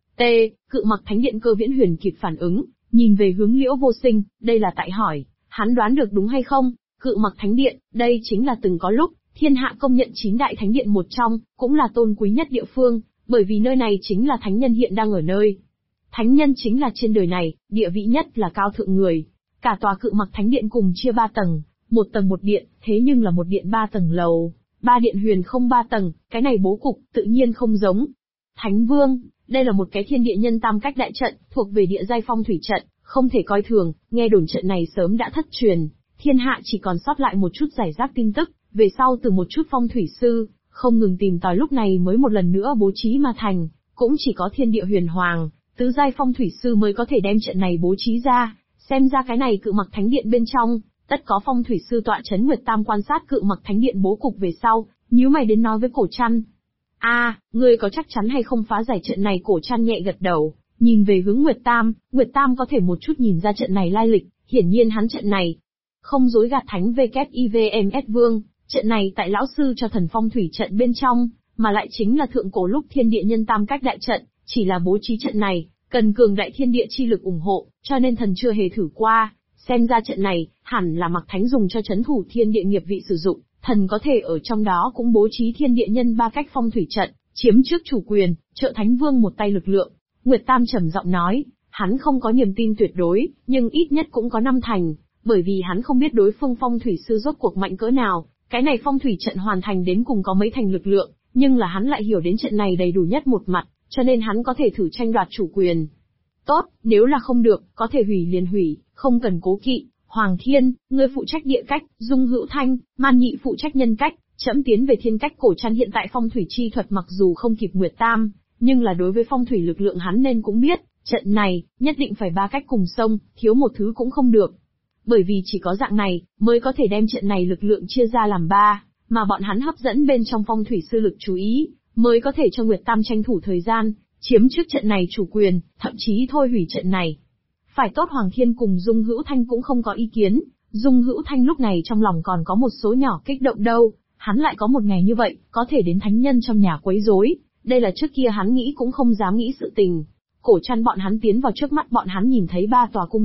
Cự Mặc Thánh Điện. Cơ Viễn Huyền kịp phản ứng, nhìn về hướng Liễu Vô Sinh, đây là tại hỏi, hắn đoán được đúng hay không? Cự Mặc Thánh Điện, đây chính là từng có lúc, thiên hạ công nhận 9 đại thánh điện một trong, cũng là tôn quý nhất địa phương, bởi vì nơi này chính là thánh nhân hiện đang ở nơi. Thánh nhân chính là trên đời này, địa vị nhất là cao thượng người. Cả tòa Cự Mặc Thánh Điện cùng chia 3 tầng, một tầng một điện, thế nhưng là một điện 3 tầng lầu, 3 điện huyền không 3 tầng, cái này bố cục tự nhiên không giống. Thánh Vương, đây là một cái thiên địa nhân tam cách đại trận, thuộc về địa giai phong thủy trận, không thể coi thường. Nghe đồn trận này sớm đã thất truyền, thiên hạ chỉ còn sót lại một chút giải rác tin tức, về sau từ một chút phong thủy sư không ngừng tìm tòi lúc này mới một lần nữa bố trí mà thành, cũng chỉ có thiên địa huyền hoàng, tứ giai phong thủy sư mới có thể đem trận này bố trí ra. Xem ra cái này Cự Mặc Thánh Điện bên trong, tất có phong thủy sư tọa chấn. Nguyệt Tam quan sát Cự Mặc Thánh Điện bố cục về sau, nhíu mày đến nói với Cổ Trăn. Ngươi có chắc chắn hay không phá giải trận này? Cổ Trăn nhẹ gật đầu, nhìn về hướng Nguyệt Tam có thể một chút nhìn ra trận này lai lịch, hiển nhiên hắn trận này không dối gạt thánh WIVMS Vương, trận này tại lão sư cho thần phong thủy trận bên trong, mà lại chính là thượng cổ lúc thiên địa nhân tam cách đại trận, chỉ là bố trí trận này, cần cường đại thiên địa chi lực ủng hộ, cho nên thần chưa hề thử qua, xem ra trận này, hẳn là Mặc Thánh dùng cho chấn thủ thiên địa nghiệp vị sử dụng, thần có thể ở trong đó cũng bố trí thiên địa nhân ba cách phong thủy trận, chiếm trước chủ quyền, trợ Thánh Vương một tay lực lượng. Nguyệt Tam trầm giọng nói, hắn không có niềm tin tuyệt đối, nhưng ít nhất cũng có 5 thành, bởi vì hắn không biết đối phương phong thủy sư rốt cuộc mạnh cỡ nào, cái này phong thủy trận hoàn thành đến cùng có mấy thành lực lượng, nhưng là hắn lại hiểu đến trận này đầy đủ nhất một mặt, cho nên hắn có thể thử tranh đoạt chủ quyền. Tốt, nếu là không được, có thể hủy liền hủy, không cần cố kỵ. Hoàng Thiên, ngươi phụ trách địa cách, Dung Hữu Thanh, Man Nhị phụ trách nhân cách, trẫm tiến về thiên cách. Cổ Trăn hiện tại phong thủy chi thuật mặc dù không kịp Nguyệt Tam, nhưng là đối với phong thủy lực lượng hắn nên cũng biết, trận này, nhất định phải 3 cách cùng xông, thiếu một thứ cũng không được. Bởi vì chỉ có dạng này, mới có thể đem trận này lực lượng chia ra làm 3, mà bọn hắn hấp dẫn bên trong phong thủy sư lực chú ý, mới có thể cho Nguyệt Tam tranh thủ thời gian, chiếm trước trận này chủ quyền, thậm chí thôi hủy trận này. Phải tốt. Hoàng Thiên cùng Dung Hữu Thanh cũng không có ý kiến, Dung Hữu Thanh lúc này trong lòng còn có một số nhỏ kích động đâu, hắn lại có một ngày như vậy, có thể đến thánh nhân trong nhà quấy rối, đây là trước kia hắn nghĩ cũng không dám nghĩ sự tình. Cổ Trăn bọn hắn tiến vào trước mắt bọn hắn nhìn thấy 3 tòa cung điện,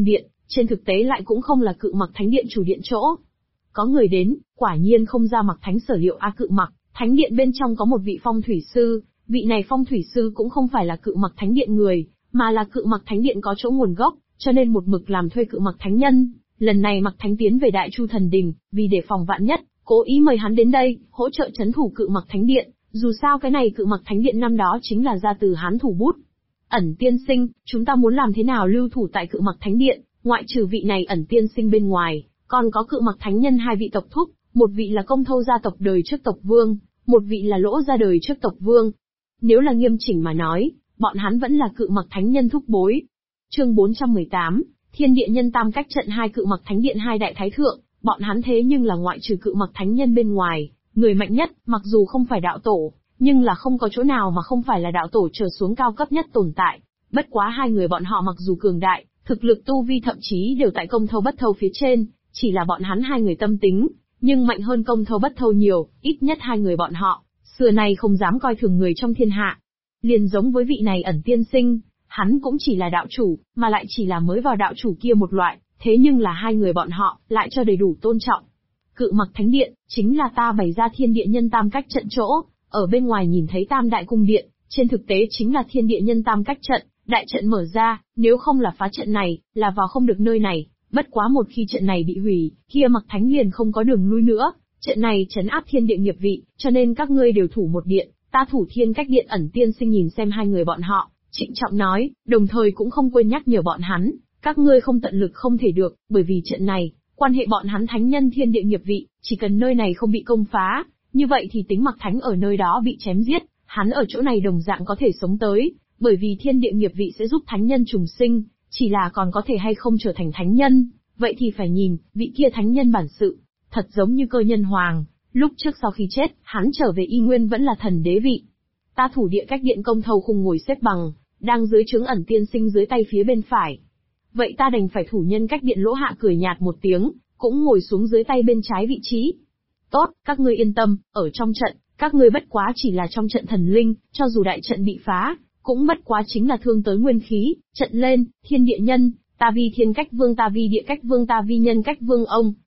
trên thực tế lại cũng không là Cự Mặc Thánh Điện chủ điện chỗ. Có người đến, quả nhiên không ra mặc thánh sở liệu Cự Mặc, Thánh Điện bên trong có một vị phong thủy sư, vị này phong thủy sư cũng không phải là Cự Mặc Thánh Điện người, mà là Cự Mặc Thánh Điện có chỗ nguồn gốc, cho nên một mực làm thuê Cự Mặc Thánh Nhân. Lần này Mặc Thánh tiến về Đại Chu Thần Đình, vì đề phòng vạn nhất, cố ý mời hắn đến đây, hỗ trợ trấn thủ Cự Mặc Thánh Điện, dù sao cái này Cự Mặc Thánh Điện năm đó chính là ra từ hắn thủ bút. Ẩn tiên sinh, chúng ta muốn làm thế nào lưu thủ tại Cự Mặc Thánh Điện, ngoại trừ vị này ẩn tiên sinh bên ngoài, còn có Cự Mặc Thánh Nhân hai vị tộc thúc, một vị là Công Thâu gia tộc đời trước tộc vương, một vị là Lỗ gia đời trước tộc vương. Nếu là nghiêm chỉnh mà nói, bọn hắn vẫn là Cự Mặc Thánh Nhân thúc bối. Chương 418, Thiên Địa Nhân Tam Cách Trận hai Cự Mặc Thánh Điện hai đại thái thượng, bọn hắn thế nhưng là ngoại trừ Cự Mặc Thánh Nhân bên ngoài, người mạnh nhất, mặc dù không phải đạo tổ, nhưng là không có chỗ nào mà không phải là đạo tổ trở xuống cao cấp nhất tồn tại. Bất quá hai người bọn họ mặc dù cường đại, thực lực tu vi thậm chí đều tại Công Thâu Bất Thâu phía trên, chỉ là bọn hắn hai người tâm tính, nhưng mạnh hơn Công Thâu Bất Thâu nhiều, ít nhất hai người bọn họ, xưa nay không dám coi thường người trong thiên hạ. Liền giống với vị này ẩn tiên sinh, hắn cũng chỉ là đạo chủ, mà lại chỉ là mới vào đạo chủ kia một loại, thế nhưng là hai người bọn họ, lại cho đầy đủ tôn trọng. Cự Mặc Thánh Điện, chính là ta bày ra Thiên Địa Nhân Tam Cách Trận chỗ, ở bên ngoài nhìn thấy Tam Đại Cung Điện, trên thực tế chính là Thiên Địa Nhân Tam Cách Trận, đại trận mở ra, nếu không là phá trận này, là vào không được nơi này, bất quá một khi trận này bị hủy, kia Mặc Thánh liền không có đường lui nữa, trận này trấn áp thiên địa nghiệp vị, cho nên các ngươi đều thủ một điện, ta thủ Thiên Cách Điện. Ẩn tiên sinh nhìn xem hai người bọn họ, trịnh trọng nói, đồng thời cũng không quên nhắc nhở bọn hắn, các ngươi không tận lực không thể được, bởi vì trận này, quan hệ bọn hắn thánh nhân thiên địa nghiệp vị, chỉ cần nơi này không bị công phá, như vậy thì tính Mặc Thánh ở nơi đó bị chém giết, hắn ở chỗ này đồng dạng có thể sống tới, bởi vì thiên địa nghiệp vị sẽ giúp thánh nhân trùng sinh, chỉ là còn có thể hay không trở thành thánh nhân, vậy thì phải nhìn, vị kia thánh nhân bản sự, thật giống như Cơ Nhân Hoàng, lúc trước sau khi chết, hắn trở về y nguyên vẫn là thần đế vị. Ta thủ địa cách điện Công Thâu khung ngồi xếp bằng, đang dưới trướng ẩn tiên sinh dưới tay phía bên phải. Vậy ta đành phải thủ nhân cách điện Lỗ Hạ cười nhạt một tiếng, cũng ngồi xuống dưới tay bên trái vị trí. Tốt, các ngươi yên tâm, ở trong trận, các ngươi bất quá chỉ là trong trận thần linh, cho dù đại trận bị phá, cũng bất quá chính là thương tới nguyên khí, trận lên, thiên địa nhân, ta vi thiên cách vương ta vi địa cách vương ta vi nhân cách vương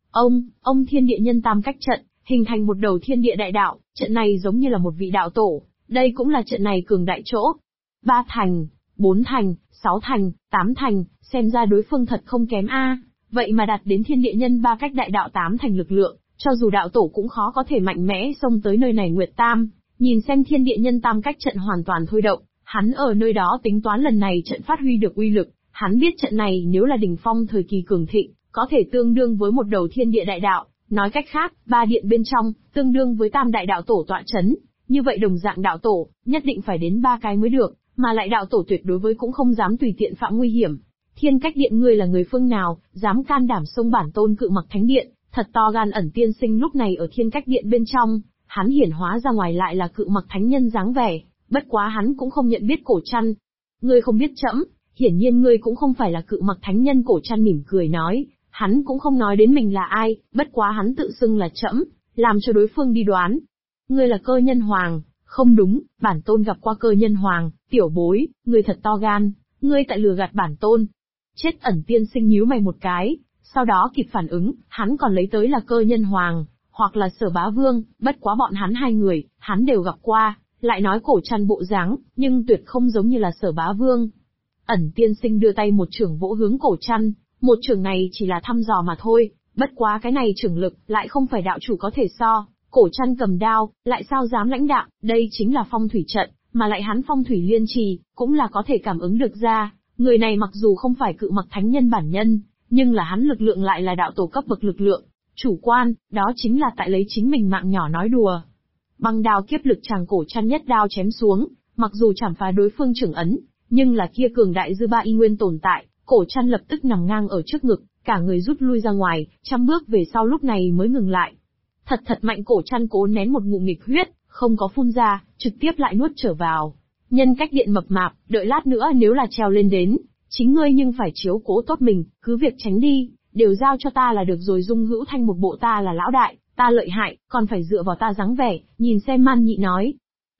ông thiên địa nhân tam cách trận, hình thành một đầu thiên địa đại đạo, trận này giống như là một vị đạo tổ, đây cũng là trận này cường đại chỗ. 3 thành, 4 thành, 6 thành, 8 thành, xem ra đối phương thật không kém a. Vậy mà đạt đến thiên địa nhân 3 cách đại đạo 8 thành lực lượng, cho dù đạo tổ cũng khó có thể mạnh mẽ xông tới nơi này. Nguyệt Tam, nhìn xem thiên địa nhân tam cách trận hoàn toàn thôi động, hắn ở nơi đó tính toán lần này trận phát huy được uy lực, hắn biết trận này nếu là đỉnh phong thời kỳ cường thịnh, có thể tương đương với một đầu thiên địa đại đạo, nói cách khác, 3 điện bên trong, tương đương với tam đại đạo tổ tọa chấn, như vậy đồng dạng đạo tổ, nhất định phải đến 3 cái mới được, mà lại đạo tổ tuyệt đối với cũng không dám tùy tiện phạm nguy hiểm. Thiên Cách Điện ngươi là người phương nào, dám can đảm xông bản tôn Cự Mặc Thánh Điện, thật to gan. Ẩn tiên sinh lúc này ở Thiên Cách Điện bên trong, hắn hiển hóa ra ngoài lại là Cự Mặc Thánh Nhân dáng vẻ, bất quá hắn cũng không nhận biết Cổ Trăn. Ngươi không biết trẫm, hiển nhiên ngươi cũng không phải là Cự Mặc Thánh Nhân. Cổ Trăn mỉm cười nói, hắn cũng không nói đến mình là ai, bất quá hắn tự xưng là trẫm, làm cho đối phương đi đoán. Ngươi là Cơ Nhân Hoàng, không đúng, bản tôn gặp qua Cơ Nhân Hoàng, tiểu bối, ngươi thật to gan, ngươi tại lừa gạt bản tôn. Chết. Ẩn tiên sinh nhíu mày một cái, sau đó kịp phản ứng, hắn còn lấy tới là Cơ Nhân Hoàng, hoặc là Sở Bá Vương, bất quá bọn hắn hai người, hắn đều gặp qua, lại nói Cổ Trăn bộ dáng, nhưng tuyệt không giống như là Sở Bá Vương. Ẩn tiên sinh đưa tay một chưởng vỗ hướng Cổ Trăn, một chưởng này chỉ là thăm dò mà thôi, bất quá cái này chưởng lực lại không phải đạo chủ có thể so. Cổ Trăn cầm đao, lại sao dám lãnh đạm, đây chính là phong thủy trận, mà lại hắn phong thủy liên trì, cũng là có thể cảm ứng được ra. Người này mặc dù không phải Cự Mặc Thánh Nhân bản nhân, nhưng là hắn lực lượng lại là đạo tổ cấp bậc lực lượng. Chủ quan, đó chính là tại lấy chính mình mạng nhỏ nói đùa. Băng đao kiếp lực chàng. Cổ Trăn nhất đao chém xuống, mặc dù chảm phá đối phương trưởng ấn, nhưng là kia cường đại dư ba y nguyên tồn tại. Cổ Trăn lập tức nằm ngang ở trước ngực, cả người rút lui ra ngoài, 100 bước về sau lúc này mới ngừng lại. Thật mạnh. Cổ Trăn cố nén một ngụm nghịch huyết, không có phun ra, trực tiếp lại nuốt trở vào. Nhân Cách Điện mập mạp, đợi lát nữa nếu là treo lên đến, chính ngươi nhưng phải chiếu cố tốt mình, cứ việc tránh đi, đều giao cho ta là được rồi. Dung Hữu Thanh một bộ ta là lão đại, ta lợi hại, còn phải dựa vào ta dáng vẻ, nhìn xem. Man Nhị nói,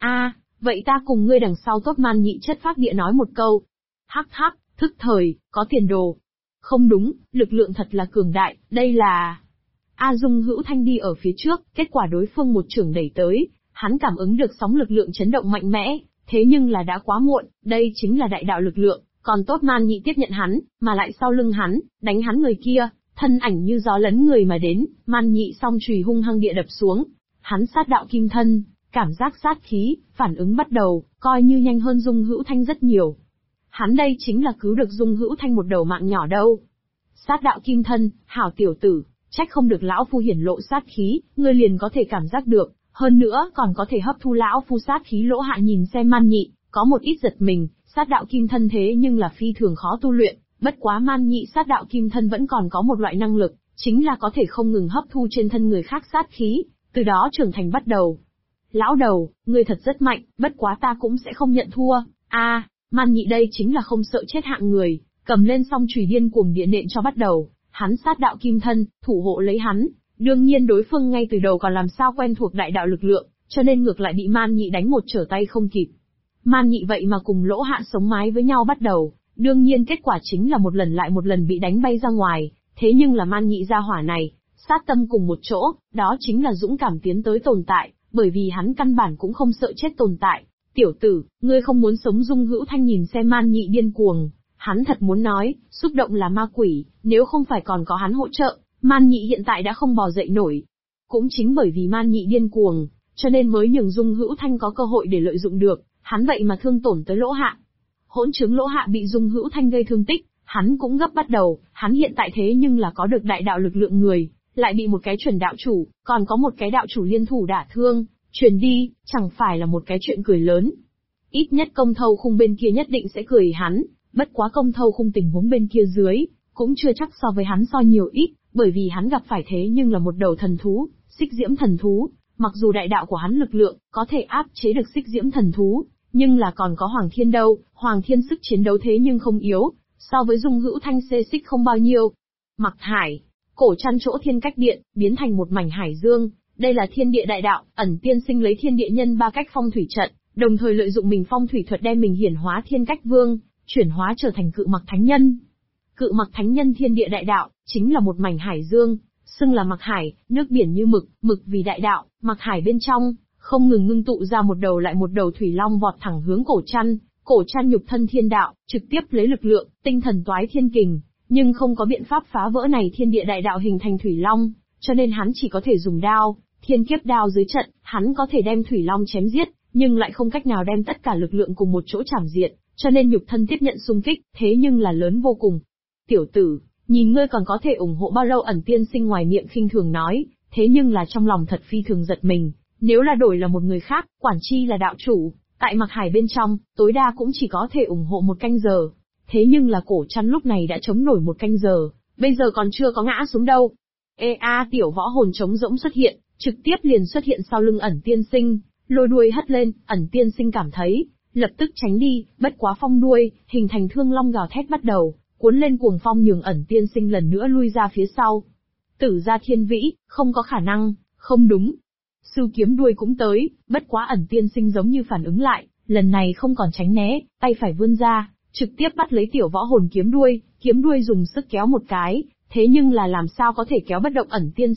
vậy ta cùng ngươi đằng sau tốt. Man Nhị chất phác địa nói một câu. Hắc hắc, thức thời, có tiền đồ. Không đúng, lực lượng thật là cường đại, đây là... Dung Hữu Thanh đi ở phía trước, kết quả đối phương một chưởng đẩy tới, hắn cảm ứng được sóng lực lượng chấn động mạnh mẽ, thế nhưng là đã quá muộn, đây chính là đại đạo lực lượng, còn tốt Man Nhị tiếp nhận hắn, mà lại sau lưng hắn, đánh hắn người kia, thân ảnh như gió lấn người mà đến, Man Nhị song chùy hung hăng địa đập xuống, hắn sát đạo kim thân, cảm giác sát khí, phản ứng bắt đầu, coi như nhanh hơn Dung Hữu Thanh rất nhiều. Hắn đây chính là cứu được Dung Hữu Thanh một đầu mạng nhỏ đâu. Sát đạo kim thân, hảo tiểu tử, trách không được lão phu hiển lộ sát khí, ngươi liền có thể cảm giác được, hơn nữa còn có thể hấp thu lão phu sát khí. Lỗ Hạ nhìn xem Man Nhị, có một ít giật mình, sát đạo kim thân thế nhưng là phi thường khó tu luyện, bất quá Man Nhị sát đạo kim thân vẫn còn có một loại năng lực, chính là có thể không ngừng hấp thu trên thân người khác sát khí, từ đó trưởng thành bắt đầu. Lão đầu, ngươi thật rất mạnh, bất quá ta cũng sẽ không nhận thua. Man Nhị đây chính là không sợ chết hạng người, cầm lên song chùy điên cuồng địa nện cho bắt đầu, hắn sát đạo kim thân, thủ hộ lấy hắn, đương nhiên đối phương ngay từ đầu còn làm sao quen thuộc đại đạo lực lượng, cho nên ngược lại bị Man Nhị đánh một trở tay không kịp. Man Nhị vậy mà cùng Lỗ Hạ sống mái với nhau bắt đầu, đương nhiên kết quả chính là một lần lại một lần bị đánh bay ra ngoài, thế nhưng là Man Nhị gia hỏa này, sát tâm cùng một chỗ, đó chính là dũng cảm tiến tới tồn tại, bởi vì hắn căn bản cũng không sợ chết tồn tại. Tiểu tử, ngươi không muốn sống. Dung Hữu Thanh nhìn xem Man Nhị điên cuồng, hắn thật muốn nói, xúc động là ma quỷ, nếu không phải còn có hắn hỗ trợ, Man Nhị hiện tại đã không bò dậy nổi. Cũng chính bởi vì Man Nhị điên cuồng, cho nên mới nhường Dung Hữu Thanh có cơ hội để lợi dụng được, hắn vậy mà thương tổn tới Lỗ Hạ. Hỗn chứng Lỗ Hạ bị Dung Hữu Thanh gây thương tích, hắn cũng gấp bắt đầu, hắn hiện tại thế nhưng là có được đại đạo lực lượng người, lại bị một cái chuẩn đạo chủ, còn có một cái đạo chủ liên thủ đả thương, truyền đi, chẳng phải là một cái chuyện cười lớn. Ít nhất Công Thâu Khung bên kia nhất định sẽ cười hắn, bất quá Công Thâu Khung tình huống bên kia dưới, cũng chưa chắc so với hắn so nhiều ít, bởi vì hắn gặp phải thế nhưng là một đầu thần thú, Xích Diễm thần thú, mặc dù đại đạo của hắn lực lượng có thể áp chế được Xích Diễm thần thú, nhưng là còn có Hoàng Thiên đâu, Hoàng Thiên sức chiến đấu thế nhưng không yếu, so với Dung Hữu Thanh xê xích không bao nhiêu. Mặc Hải, cổ chăn chỗ thiên cách điện, biến thành một mảnh hải dương, đây là thiên địa đại đạo, ẩn tiên sinh lấy thiên địa nhân ba cách phong thủy trận, đồng thời lợi dụng mình phong thủy thuật đem mình hiển hóa thiên cách vương, chuyển hóa trở thành Cự Mặc Thánh Nhân. Cự Mặc Thánh Nhân thiên địa đại đạo, chính là một mảnh hải dương, xưng là Mặc Hải, nước biển như mực, mực vì đại đạo, Mặc Hải bên trong, không ngừng ngưng tụ ra một đầu lại một đầu thủy long vọt thẳng hướng cổ chăn nhục thân thiên đạo, trực tiếp lấy lực lượng, tinh thần toái thiên kình, nhưng không có biện pháp phá vỡ này thiên địa đại đạo hình thành thủy long, cho nên hắn chỉ có thể dùng đao, thiên kiếp đao dưới trận, hắn có thể đem thủy long chém giết, nhưng lại không cách nào đem tất cả lực lượng cùng một chỗ chảm diệt, cho nên nhục thân tiếp nhận xung kích, thế nhưng là lớn vô cùng. Tiểu tử, nhìn ngươi còn có thể ủng hộ bao lâu? Ẩn tiên sinh ngoài miệng khinh thường nói, thế nhưng là trong lòng thật phi thường giật mình, nếu là đổi là một người khác, quản chi là đạo chủ, tại Mặc Hải bên trong, tối đa cũng chỉ có thể ủng hộ một canh giờ, thế nhưng là cổ chăn lúc này đã chống nổi một canh giờ, bây giờ còn chưa có ngã xuống đâu. Tiểu võ hồn trống rỗng xuất hiện, trực tiếp liền xuất hiện sau lưng ẩn tiên sinh, lôi đuôi hất lên, ẩn tiên sinh cảm thấy, lập tức tránh đi, bất quá phong đuôi, hình thành thương long gào thét bắt đầu, cuốn lên cuồng phong nhường ẩn tiên sinh lần nữa lui ra phía sau. Tử gia thiên vĩ, không có khả năng, không đúng. Sưu kiếm đuôi cũng tới, bất quá ẩn tiên sinh giống như phản ứng lại, lần này không còn tránh né, tay phải vươn ra, trực tiếp bắt lấy tiểu võ hồn kiếm đuôi dùng sức kéo một cái, thế nhưng là làm sao có thể kéo bất động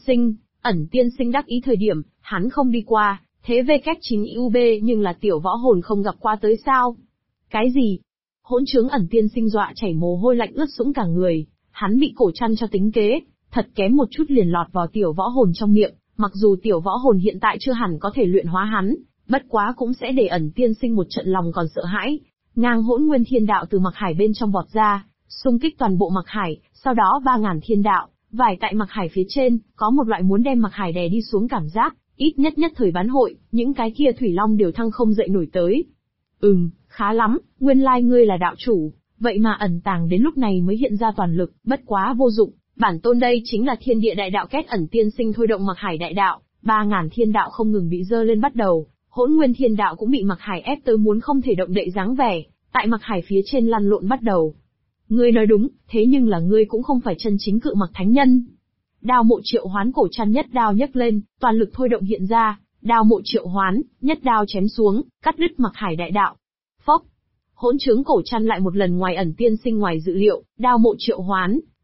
ẩn tiên sinh đắc ý thời điểm, hắn không đi qua, thế V9UB nhưng là tiểu võ hồn không gặp qua tới sao? Cái gì? Hỗn trướng ẩn tiên sinh dọa chảy mồ hôi lạnh ướt sũng cả người, hắn bị cổ chăn cho tính kế, thật kém một chút liền lọt vào tiểu võ hồn trong miệng, mặc dù tiểu võ hồn hiện tại chưa hẳn có thể luyện hóa hắn, bất quá cũng sẽ để ẩn tiên sinh một trận lòng còn sợ hãi. Ngang hỗn nguyên thiên đạo từ Mặc Hải bên trong vọt ra, xung kích toàn bộ Mặc Hải, sau đó 3000 thiên đạo, vải tại Mặc Hải phía trên, có một loại muốn đem Mặc Hải đè đi xuống cảm giác, ít nhất thời bán hội, những cái kia thủy long đều thăng không dậy nổi tới. Khá lắm, nguyên lai ngươi là đạo chủ, vậy mà ẩn tàng đến lúc này mới hiện ra toàn lực, bất quá vô dụng, bản tôn đây chính là thiên địa đại đạo. Kết ẩn tiên sinh thôi động Mặc Hải đại đạo, 3000 thiên đạo không ngừng bị dơ lên bắt đầu, hỗn nguyên thiên đạo cũng bị Mặc Hải ép tới muốn không thể động đậy dáng vẻ, tại Mặc Hải phía trên lăn lộn bắt đầu. Ngươi nói đúng, thế nhưng là ngươi cũng không phải chân chính Cự Mặc Thánh Nhân. Đao mộ triệu hoán, cổ chăn nhất đao nhấc lên, toàn lực thôi động hiện ra, đao mộ triệu hoán, nhất đao chém xuống, cắt đứt Mặc Hải đại đạo. Phốc, hỗn trướng cổ chăn lại một lần ngoài ẩn tiên sinh ngoài dự liệu, đao mộ triệu hoán,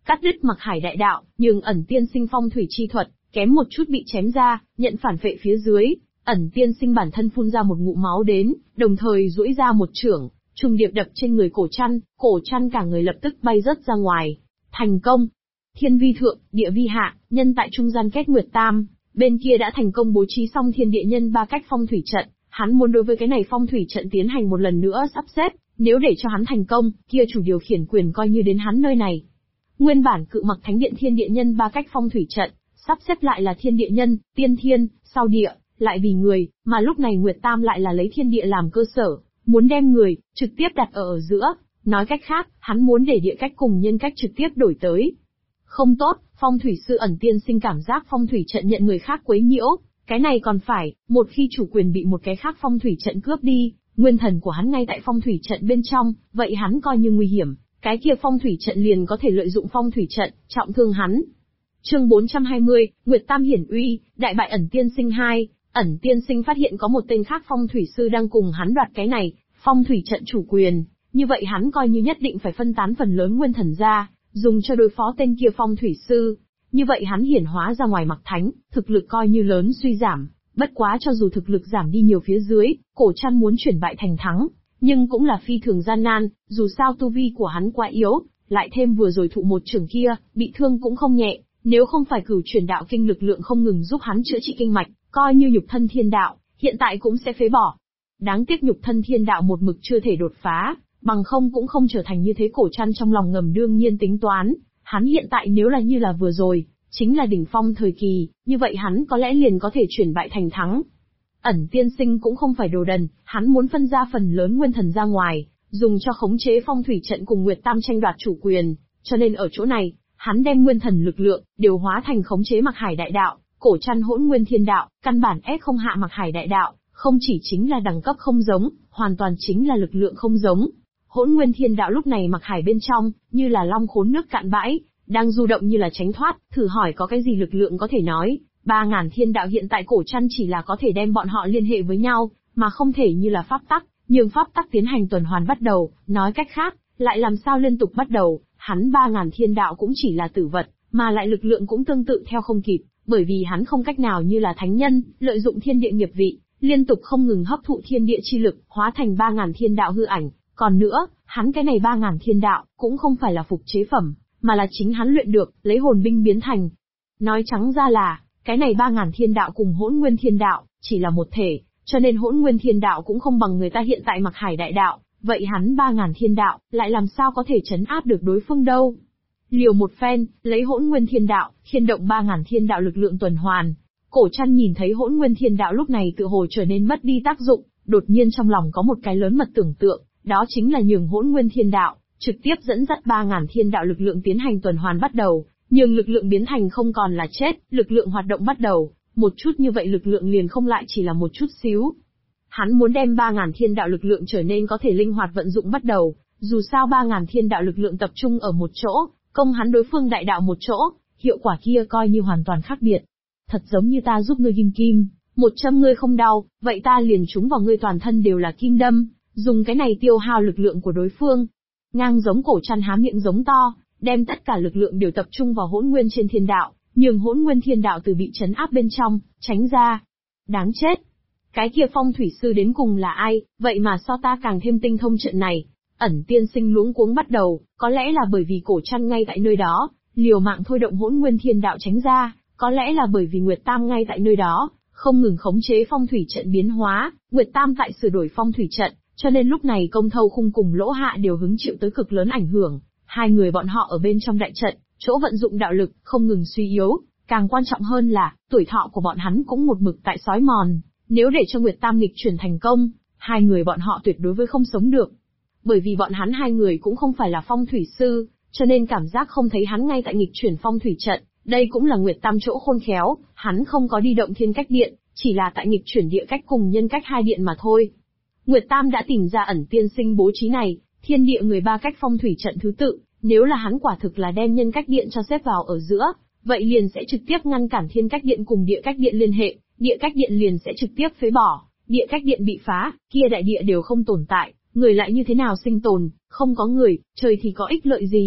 cắt đứt mặc hải đại đạo, nhưng ẩn tiên sinh phong thủy chi thuật, kém một chút bị chém ra, nhận phản phệ phía dưới. Ẩn tiên sinh bản thân phun ra một ngụm máu đến, đồng thời duỗi ra một chưởng, trùng điệp đập trên người cổ chăn cả người lập tức bay rớt ra ngoài. Thành công! Thiên vi thượng, địa vi hạ, nhân tại trung gian kết nguyệt tam, bên kia đã thành công bố trí xong thiên địa nhân ba cách phong thủy trận, hắn muốn đối với cái này phong thủy trận tiến hành một lần nữa sắp xếp, nếu để cho hắn thành công, kia chủ điều khiển quyền coi như đến hắn nơi này. Nguyên bản cự mặc thánh điện thiên địa nhân ba cách phong thủy trận, sắp xếp lại là thiên địa nhân, tiên thiên, sau địa, lại vì người, mà lúc này Nguyệt Tam lại là lấy thiên địa làm cơ sở, muốn đem người, trực tiếp đặt ở giữa, nói cách khác, hắn muốn để địa cách cùng nhân cách trực tiếp đổi tới. Không tốt, phong thủy sư ẩn tiên sinh cảm giác phong thủy trận nhận người khác quấy nhiễu, cái này còn phải, một khi chủ quyền bị một cái khác phong thủy trận cướp đi, nguyên thần của hắn ngay tại phong thủy trận bên trong, vậy hắn coi như nguy hiểm, cái kia phong thủy trận liền có thể lợi dụng phong thủy trận, trọng thương hắn. Chương 420, Nguyệt Tam hiển uy, đại bại ẩn tiên sinh 2, ẩn tiên sinh phát hiện có một tên khác phong thủy sư đang cùng hắn đoạt cái này, phong thủy trận chủ quyền, như vậy hắn coi như nhất định phải phân tán phần lớn nguyên thần ra, dùng cho đối phó tên kia phong thủy sư. Như vậy hắn hiển hóa ra ngoài mặc thánh, thực lực coi như lớn suy giảm, bất quá cho dù thực lực giảm đi nhiều phía dưới, cổ chăn muốn chuyển bại thành thắng, nhưng cũng là phi thường gian nan, dù sao tu vi của hắn quá yếu, lại thêm vừa rồi thụ một chưởng kia, bị thương cũng không nhẹ, nếu không phải cửu chuyển đạo kinh lực lượng không ngừng giúp hắn chữa trị kinh mạch, coi như nhục thân thiên đạo, hiện tại cũng sẽ phế bỏ. Đáng tiếc nhục thân thiên đạo một mực chưa thể đột phá, bằng không cũng không trở thành như thế. Cổ chăn trong lòng ngầm đương nhiên tính toán, hắn hiện tại nếu là như là vừa rồi, chính là đỉnh phong thời kỳ, như vậy hắn có lẽ liền có thể chuyển bại thành thắng. Ẩn tiên sinh cũng không phải đồ đần, hắn muốn phân ra phần lớn nguyên thần ra ngoài, dùng cho khống chế phong thủy trận cùng Nguyệt Tam tranh đoạt chủ quyền, cho nên ở chỗ này, hắn đem nguyên thần lực lượng, điều hóa thành khống chế mặc hải đại đạo, cổ chăn hỗn nguyên thiên đạo, căn bản ép không hạ mặc hải đại đạo, không chỉ chính là đẳng cấp không giống, hoàn toàn chính là lực lượng không giống. Hỗn nguyên thiên đạo lúc này mặc hải bên trong, như là long khốn nước cạn bãi, đang du động như là tránh thoát, thử hỏi có cái gì lực lượng có thể nói, 3000 thiên đạo hiện tại cổ chăn chỉ là có thể đem bọn họ liên hệ với nhau, mà không thể như là pháp tắc, nhưng pháp tắc tiến hành tuần hoàn bắt đầu, nói cách khác, lại làm sao liên tục bắt đầu, hắn 3000 thiên đạo cũng chỉ là tử vật, mà lại lực lượng cũng tương tự theo không kịp, bởi vì hắn không cách nào như là thánh nhân, lợi dụng thiên địa nghiệp vị, liên tục không ngừng hấp thụ thiên địa chi lực, hóa thành 3000 thiên đạo hư ảnh. Còn nữa, hắn cái này 3000 thiên đạo, cũng không phải là phục chế phẩm, mà là chính hắn luyện được, lấy hồn binh biến thành. Nói trắng ra là, cái này 3000 thiên đạo cùng hỗn nguyên thiên đạo, chỉ là một thể, cho nên hỗn nguyên thiên đạo cũng không bằng người ta hiện tại mặc hải đại đạo, vậy hắn 3000 thiên đạo, lại làm sao có thể trấn áp được đối phương đâu. Liều một phen, lấy hỗn nguyên thiên đạo, khiên động 3000 thiên đạo lực lượng tuần hoàn. Cổ chăn nhìn thấy hỗn nguyên thiên đạo lúc này tựa hồ trở nên mất đi tác dụng, đột nhiên trong lòng có một cái lớn mật tưởng tượng, đó chính là nhường hỗn nguyên thiên đạo, trực tiếp dẫn dắt 3000 thiên đạo lực lượng tiến hành tuần hoàn bắt đầu, nhường lực lượng biến thành không còn là chết, lực lượng hoạt động bắt đầu, một chút như vậy lực lượng liền không lại chỉ là một chút xíu. Hắn muốn đem 3000 thiên đạo lực lượng trở nên có thể linh hoạt vận dụng bắt đầu, dù sao 3000 thiên đạo lực lượng tập trung ở một chỗ, công hắn đối phương đại đạo một chỗ, hiệu quả kia coi như hoàn toàn khác biệt. Thật giống như ta giúp ngươi ghim kim, một châm ngươi không đau, vậy ta liền trúng vào ngươi toàn thân đều là kim đâm, dùng cái này tiêu hao lực lượng của đối phương. Ngang giống cổ chăn há miệng giống to, đem tất cả lực lượng đều tập trung vào hỗn nguyên trên thiên đạo, nhường hỗn nguyên thiên đạo từ bị trấn áp bên trong, tránh ra. Đáng chết! Cái kia phong thủy sư đến cùng là ai, vậy mà so ta càng thêm tinh thông trận này. Ẩn tiên sinh luống cuống bắt đầu, có lẽ là bởi vì cổ chăn ngay tại nơi đó, liều mạng thôi động hỗn nguyên thiên đạo tránh ra, có lẽ là bởi vì Nguyệt Tam ngay tại nơi đó, không ngừng khống chế phong thủy trận biến hóa, Nguyệt Tam tại sửa đổi phong thủy trận, cho nên lúc này Công Thâu Khung cùng Lỗ Hạ đều hứng chịu tới cực lớn ảnh hưởng. Hai người bọn họ ở bên trong đại trận, chỗ vận dụng đạo lực không ngừng suy yếu, càng quan trọng hơn là tuổi thọ của bọn hắn cũng một mực tại sói mòn. Nếu để cho Nguyệt Tam nghịch chuyển thành công, hai người bọn họ tuyệt đối với không sống được. Bởi vì bọn hắn hai người cũng không phải là phong thủy sư, cho nên cảm giác không thấy hắn ngay tại nghịch chuyển phong thủy trận. Đây cũng là Nguyệt Tam chỗ khôn khéo, hắn không có đi động thiên cách điện, chỉ là tại nghịch chuyển địa cách cùng nhân cách hai điện mà thôi. Nguyệt Tam đã tìm ra ẩn tiên sinh bố trí này, thiên địa người ba cách phong thủy trận thứ tự, nếu là hắn quả thực là đem nhân cách điện cho xếp vào ở giữa, vậy liền sẽ trực tiếp ngăn cản thiên cách điện cùng địa cách điện liên hệ, địa cách điện liền sẽ trực tiếp phế bỏ, địa cách điện bị phá, kia đại địa đều không tồn tại, người lại như thế nào sinh tồn, không có người, trời thì có ích lợi gì.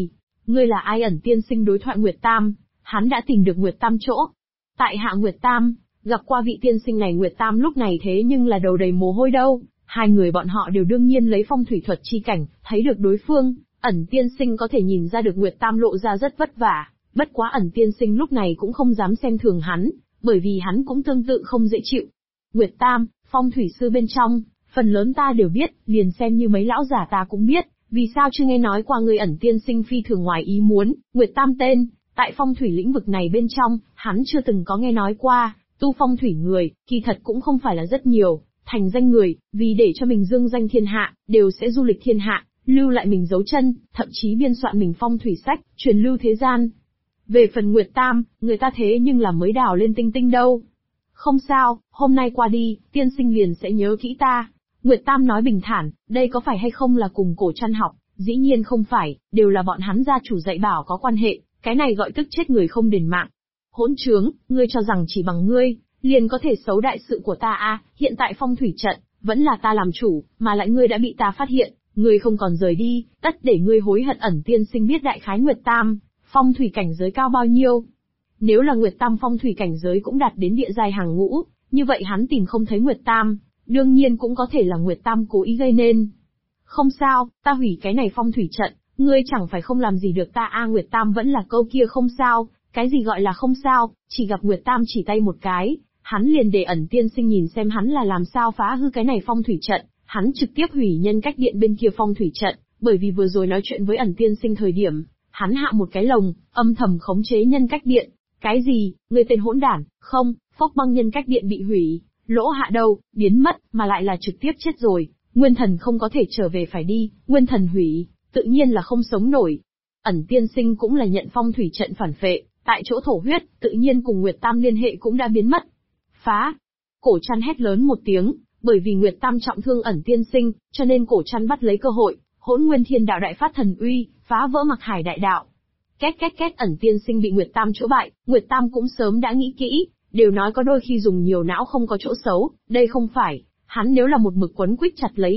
Ngươi là ai? Ẩn tiên sinh đối thoại Nguyệt Tam, hắn đã tìm được Nguyệt Tam chỗ. Tại hạ Nguyệt Tam, gặp qua vị tiên sinh này. Nguyệt Tam lúc này thế nhưng là đầu đầy mồ hôi đâu. Hai người bọn họ đều đương nhiên lấy phong thủy thuật chi cảnh, thấy được đối phương. Ẩn tiên sinh có thể nhìn ra được Nguyệt Tam lộ ra rất vất vả, bất quá ẩn tiên sinh lúc này cũng không dám xem thường hắn, bởi vì hắn cũng tương tự không dễ chịu. Nguyệt Tam, phong thủy sư bên trong, phần lớn ta đều biết, liền xem như mấy lão giả ta cũng biết, vì sao chưa nghe nói qua người? Ẩn tiên sinh phi thường ngoài ý muốn, Nguyệt Tam tên, tại phong thủy lĩnh vực này bên trong, hắn chưa từng có nghe nói qua, tu phong thủy người, kỳ thật cũng không phải là rất nhiều, thành danh người, vì để cho mình dương danh thiên hạ, đều sẽ du lịch thiên hạ, lưu lại mình dấu chân, thậm chí biên soạn mình phong thủy sách, truyền lưu thế gian. Về phần Nguyệt Tam, người ta thế nhưng là mới đào lên tinh tinh đâu. Không sao, hôm nay qua đi, tiên sinh liền sẽ nhớ kỹ ta. Nguyệt Tam nói bình thản, đây có phải hay không là cùng Cổ Trăn học? Dĩ nhiên không phải, đều là bọn hắn gia chủ dạy bảo có quan hệ, cái này gọi tức chết người không đền mạng. Hỗn trướng, ngươi cho rằng chỉ bằng ngươi, liền có thể xấu đại sự của ta à? Hiện tại phong thủy trận, vẫn là ta làm chủ, mà lại ngươi đã bị ta phát hiện, ngươi không còn rời đi, tất để ngươi hối hận. Ẩn tiên sinh biết đại khái Nguyệt Tam, phong thủy cảnh giới cao bao nhiêu. Nếu là Nguyệt Tam phong thủy cảnh giới cũng đạt đến địa giai hàng ngũ, như vậy hắn tìm không thấy Nguyệt Tam, đương nhiên cũng có thể là Nguyệt Tam cố ý gây nên. Không sao, ta hủy cái này phong thủy trận, ngươi chẳng phải không làm gì được ta à? Nguyệt Tam vẫn là câu kia không sao, cái gì gọi là không sao, chỉ gặp Nguyệt Tam chỉ tay một cái, hắn liền để ẩn tiên sinh nhìn xem hắn là làm sao phá hư cái này phong thủy trận, hắn trực tiếp hủy nhân cách điện bên kia phong thủy trận, bởi vì vừa rồi nói chuyện với ẩn tiên sinh thời điểm, hắn hạ một cái lồng, âm thầm khống chế nhân cách điện. Cái gì, ngươi tên hỗn đản, không, phốc băng nhân cách điện bị hủy, lỗ hạ đâu, biến mất, mà lại là trực tiếp chết rồi, nguyên thần không có thể trở về phải đi, nguyên thần hủy, tự nhiên là không sống nổi. Ẩn tiên sinh cũng là nhận phong thủy trận phản phệ, tại chỗ thổ huyết, tự nhiên cùng Nguyệt Tam liên hệ cũng đã biến mất. Phá! Cổ Trăn hét lớn một tiếng, bởi vì Nguyệt Tam trọng thương ẩn tiên sinh, cho nên Cổ Trăn bắt lấy cơ hội, Hỗn Nguyên Thiên Đạo đại phát thần uy, phá vỡ Mặc Hải đại đạo. Két két két, ẩn tiên sinh bị Nguyệt Tam chỗ bại, Nguyệt Tam cũng sớm đã nghĩ kỹ, đều nói có đôi khi dùng nhiều não không có chỗ xấu, đây không phải, hắn nếu là một mực quấn quýt chặt lấy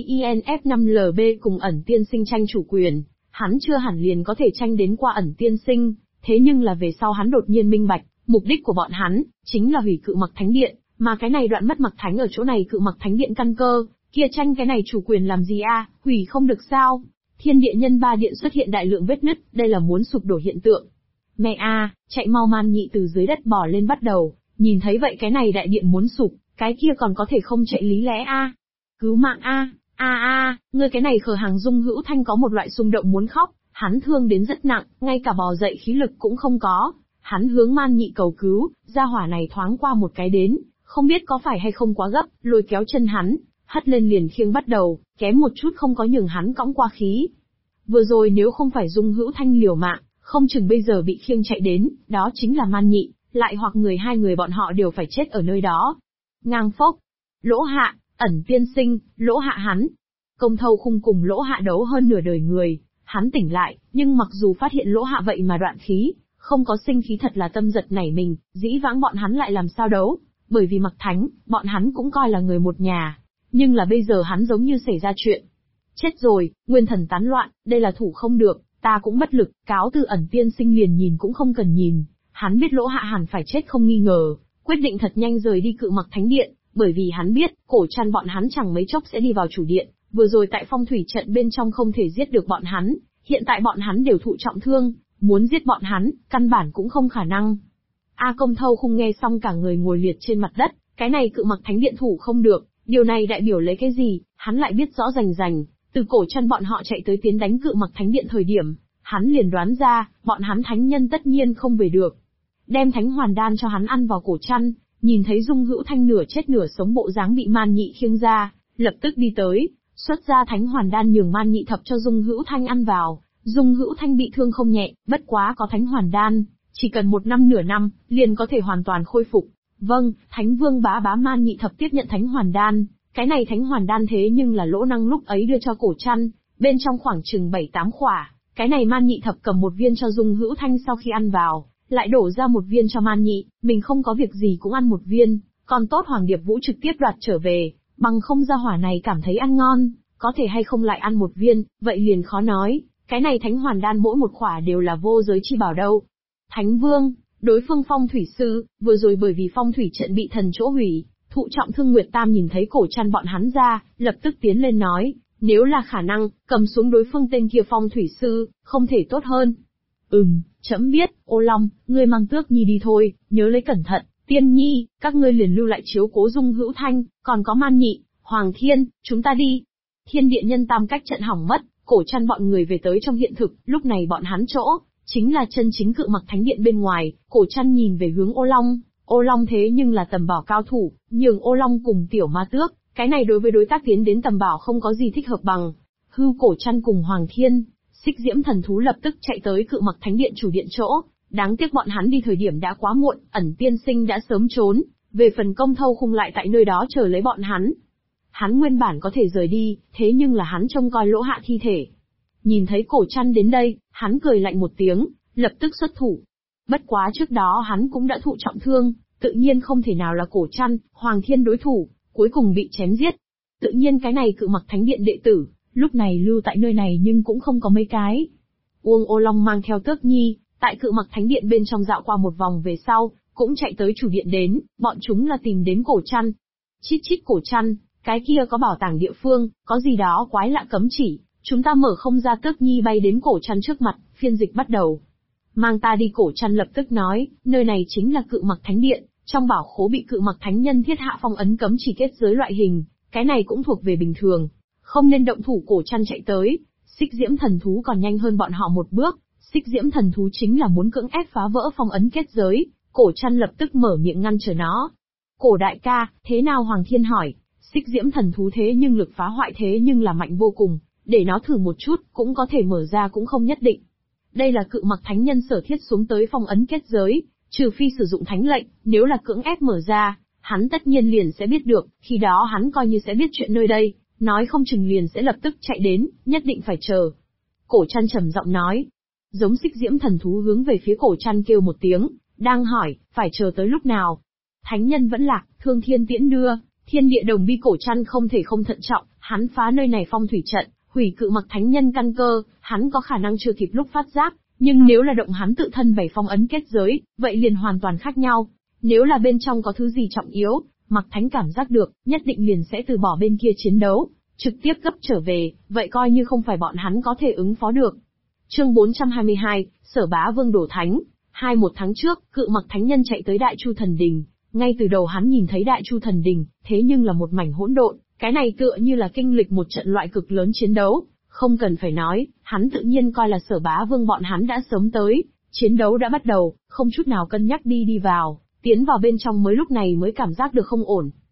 INF5LB cùng ẩn tiên sinh tranh chủ quyền, hắn chưa hẳn liền có thể tranh đến qua ẩn tiên sinh, thế nhưng là về sau hắn đột nhiên minh bạch, mục đích của bọn hắn, chính là hủy Cự Mặc Thánh Điện, mà cái này đoạn mất Mặc Thánh ở chỗ này Cự Mặc Thánh Điện căn cơ, kia tranh cái này chủ quyền làm gì a? Hủy không được sao? Thiên địa nhân ba điện xuất hiện đại lượng vết nứt, đây là muốn sụp đổ hiện tượng. Mẹ a, chạy mau! Man Nhị từ dưới đất bò lên bắt đầu, nhìn thấy vậy cái này đại điện muốn sụp, cái kia còn có thể không chạy lý lẽ a? Cứu mạng a! Ngươi cái này khờ hàng. Dung Hữu Thanh có một loại xung động muốn khóc, hắn thương đến rất nặng, ngay cả bò dậy khí lực cũng không có. Hắn hướng Man Nhị cầu cứu, gia hỏa này thoáng qua một cái đến, không biết có phải hay không quá gấp, lôi kéo chân hắn, hất lên liền khiêng bắt đầu, kém một chút không có nhường hắn cõng qua khí. Vừa rồi nếu không phải Dung Hữu Thanh liều mạng, không chừng bây giờ bị khiêng chạy đến, đó chính là Man Nhị, lại hoặc hai người bọn họ đều phải chết ở nơi đó. Ngang phốc, Lỗ Hạ, ẩn tiên sinh, Lỗ Hạ hắn. Công Thâu Khung cùng Lỗ Hạ đấu hơn nửa đời người, hắn tỉnh lại, nhưng mặc dù phát hiện Lỗ Hạ vậy mà đoạn khí, không có sinh khí thật là tâm giật nảy mình, dĩ vãng bọn hắn lại làm sao đấu, bởi vì Mặc Thánh, bọn hắn cũng coi là người một nhà, nhưng là bây giờ hắn giống như xảy ra chuyện. Chết rồi, nguyên thần tán loạn, đây là thủ không được, ta cũng bất lực, cáo từ. Ẩn tiên sinh liền nhìn cũng không cần nhìn, hắn biết Lỗ Hạ hẳn phải chết không nghi ngờ, quyết định thật nhanh rời đi Cự Mặc Thánh Điện, bởi vì hắn biết, Cổ Trăn bọn hắn chẳng mấy chốc sẽ đi vào chủ điện, vừa rồi tại phong thủy trận bên trong không thể giết được bọn hắn, hiện tại bọn hắn đều thụ trọng thương, muốn giết bọn hắn, căn bản cũng không khả năng. Công Thâu Khung nghe xong cả người ngồi liệt trên mặt đất, cái này Cự Mặc Thánh Điện thủ không được, điều này đại biểu lấy cái gì, hắn lại biết rõ rành rành. Từ Cổ Trăn bọn họ chạy tới tiến đánh Cự Mặc Thánh Điện thời điểm, hắn liền đoán ra, bọn hắn thánh nhân tất nhiên không về được. Đem Thánh Hoàn Đan cho hắn ăn vào. Cổ Trăn, nhìn thấy Dung Hữu Thanh nửa chết nửa sống bộ dáng bị Man Nhị khiêng ra, lập tức đi tới, xuất ra Thánh Hoàn Đan nhường Man Nhị thập cho Dung Hữu Thanh ăn vào. Dung Hữu Thanh bị thương không nhẹ, bất quá có Thánh Hoàn Đan, chỉ cần 1 năm nửa năm, liền có thể hoàn toàn khôi phục. Vâng, Thánh Vương bá bá. Man Nhị thập tiếp nhận Thánh Hoàn Đan. Cái này Thánh Hoàn Đan thế nhưng là Lỗ Năng lúc ấy đưa cho Cổ Trăn, bên trong khoảng chừng 7-8 khỏa. Cái này Man Nhị thập cầm 1 viên cho Dung Hữu Thanh sau khi ăn vào, lại đổ ra 1 viên cho Man Nhị, mình không có việc gì cũng ăn 1 viên, còn tốt Hoàng Điệp Vũ trực tiếp đoạt trở về, bằng không gia hỏa này cảm thấy ăn ngon, có thể hay không lại ăn 1 viên, vậy liền khó nói. Cái này thánh hoàn đan mỗi một khỏa đều là vô giới chi bảo đâu. Thánh Vương, đối phương phong thủy sư, vừa rồi bởi vì phong thủy trận bị thần chỗ hủy, thụ trọng thương Nguyệt Tam nhìn thấy cổ chăn bọn hắn ra, lập tức tiến lên nói, nếu là khả năng, cầm xuống đối phương tên kia phong thủy sư, không thể tốt hơn. Trẫm biết, Ô Long, ngươi mang Tước Nhi đi thôi, nhớ lấy cẩn thận, Tiên Nhi, các ngươi liền lưu lại chiếu cố Dung Hữu Thanh, còn có Man Nhị, Hoàng Thiên, chúng ta đi. Thiên địa nhân tam cách trận hỏng mất, cổ chăn bọn người về tới trong hiện thực, lúc này bọn hắn chỗ, chính là chân chính Cự Mặc Thánh Điện bên ngoài, cổ chăn nhìn về hướng Ô Long thế nhưng là tầm bảo cao thủ, nhường Ô Long cùng tiểu ma tước, cái này đối với đối tác tiến đến tầm bảo không có gì thích hợp bằng. Hưu cổ chăn cùng Hoàng Thiên, Xích Diễm thần thú lập tức chạy tới Cự Mặc Thánh Điện chủ điện chỗ, đáng tiếc bọn hắn đi thời điểm đã quá muộn, Ẩn Tiên Sinh đã sớm trốn, về phần Công Thâu Khung lại tại nơi đó chờ lấy bọn hắn. Hắn nguyên bản có thể rời đi, thế nhưng là hắn trông coi Lỗ Hạ thi thể. Nhìn thấy cổ chăn đến đây, hắn cười lạnh một tiếng, lập tức xuất thủ. Bất quá trước đó hắn cũng đã thụ trọng thương, tự nhiên không thể nào là cổ chăn, Hoàng Thiên đối thủ, cuối cùng bị chém giết. Tự nhiên cái này Cự Mặc Thánh Điện đệ tử, lúc này lưu tại nơi này nhưng cũng không có mấy cái. Uông Ô Long mang theo Tước Nhi, tại Cự Mặc Thánh Điện bên trong dạo qua một vòng về sau, cũng chạy tới chủ điện đến, bọn chúng là tìm đến cổ chăn. Chít chít cổ chăn, cái kia có bảo tàng địa phương, có gì đó quái lạ cấm chỉ, chúng ta mở không ra. Tước Nhi bay đến cổ chăn trước mặt, phiên dịch bắt đầu. Mang ta đi. Cổ chăn lập tức nói, nơi này chính là Cự Mặc Thánh Điện, trong bảo khố bị Cự Mặc Thánh Nhân thiết hạ phong ấn cấm chỉ kết giới loại hình, cái này cũng thuộc về bình thường, không nên động thủ. Cổ chăn chạy tới, Xích Diễm thần thú còn nhanh hơn bọn họ một bước, Xích Diễm thần thú chính là muốn cưỡng ép phá vỡ phong ấn kết giới, cổ chăn lập tức mở miệng ngăn trở nó. Cổ đại ca, thế nào? Hoàng Thiên hỏi, Xích Diễm thần thú thế nhưng lực phá hoại thế nhưng là mạnh vô cùng, để nó thử một chút, cũng có thể mở ra cũng không nhất định. Đây là Cự Mặc Thánh Nhân sở thiết xuống tới phong ấn kết giới, trừ phi sử dụng thánh lệnh, nếu là cưỡng ép mở ra, hắn tất nhiên liền sẽ biết được, khi đó hắn coi như sẽ biết chuyện nơi đây, nói không chừng liền sẽ lập tức chạy đến, nhất định phải chờ. Cổ chăn trầm giọng nói. Giống Xích Diễm thần thú hướng về phía cổ chăn kêu một tiếng, đang hỏi, phải chờ tới lúc nào? Thánh nhân vẫn lạc, thương thiên tiễn đưa, thiên địa đồng bi. Cổ chăn không thể không thận trọng, hắn phá nơi này phong thủy trận, hủy Cự Mặc Thánh Nhân căn cơ, hắn có khả năng chưa kịp lúc phát giác, nhưng nếu là động hắn tự thân bày phong ấn kết giới, vậy liền hoàn toàn khác nhau. Nếu là bên trong có thứ gì trọng yếu, Mặc Thánh cảm giác được, nhất định liền sẽ từ bỏ bên kia chiến đấu, trực tiếp gấp trở về, vậy coi như không phải bọn hắn có thể ứng phó được. Chương 422, Sở Bá Vương đổ thánh. 1 tháng trước, Cự Mặc Thánh Nhân chạy tới Đại Chu Thần Đình, ngay từ đầu hắn nhìn thấy Đại Chu Thần Đình, thế nhưng là một mảnh hỗn độn, cái này tựa như là kinh lịch một trận loại cực lớn chiến đấu, không cần phải nói, hắn tự nhiên coi là Sở Bá Vương bọn hắn đã sớm tới, chiến đấu đã bắt đầu, không chút nào cân nhắc đi vào, tiến vào bên trong mới lúc này mới cảm giác được không ổn.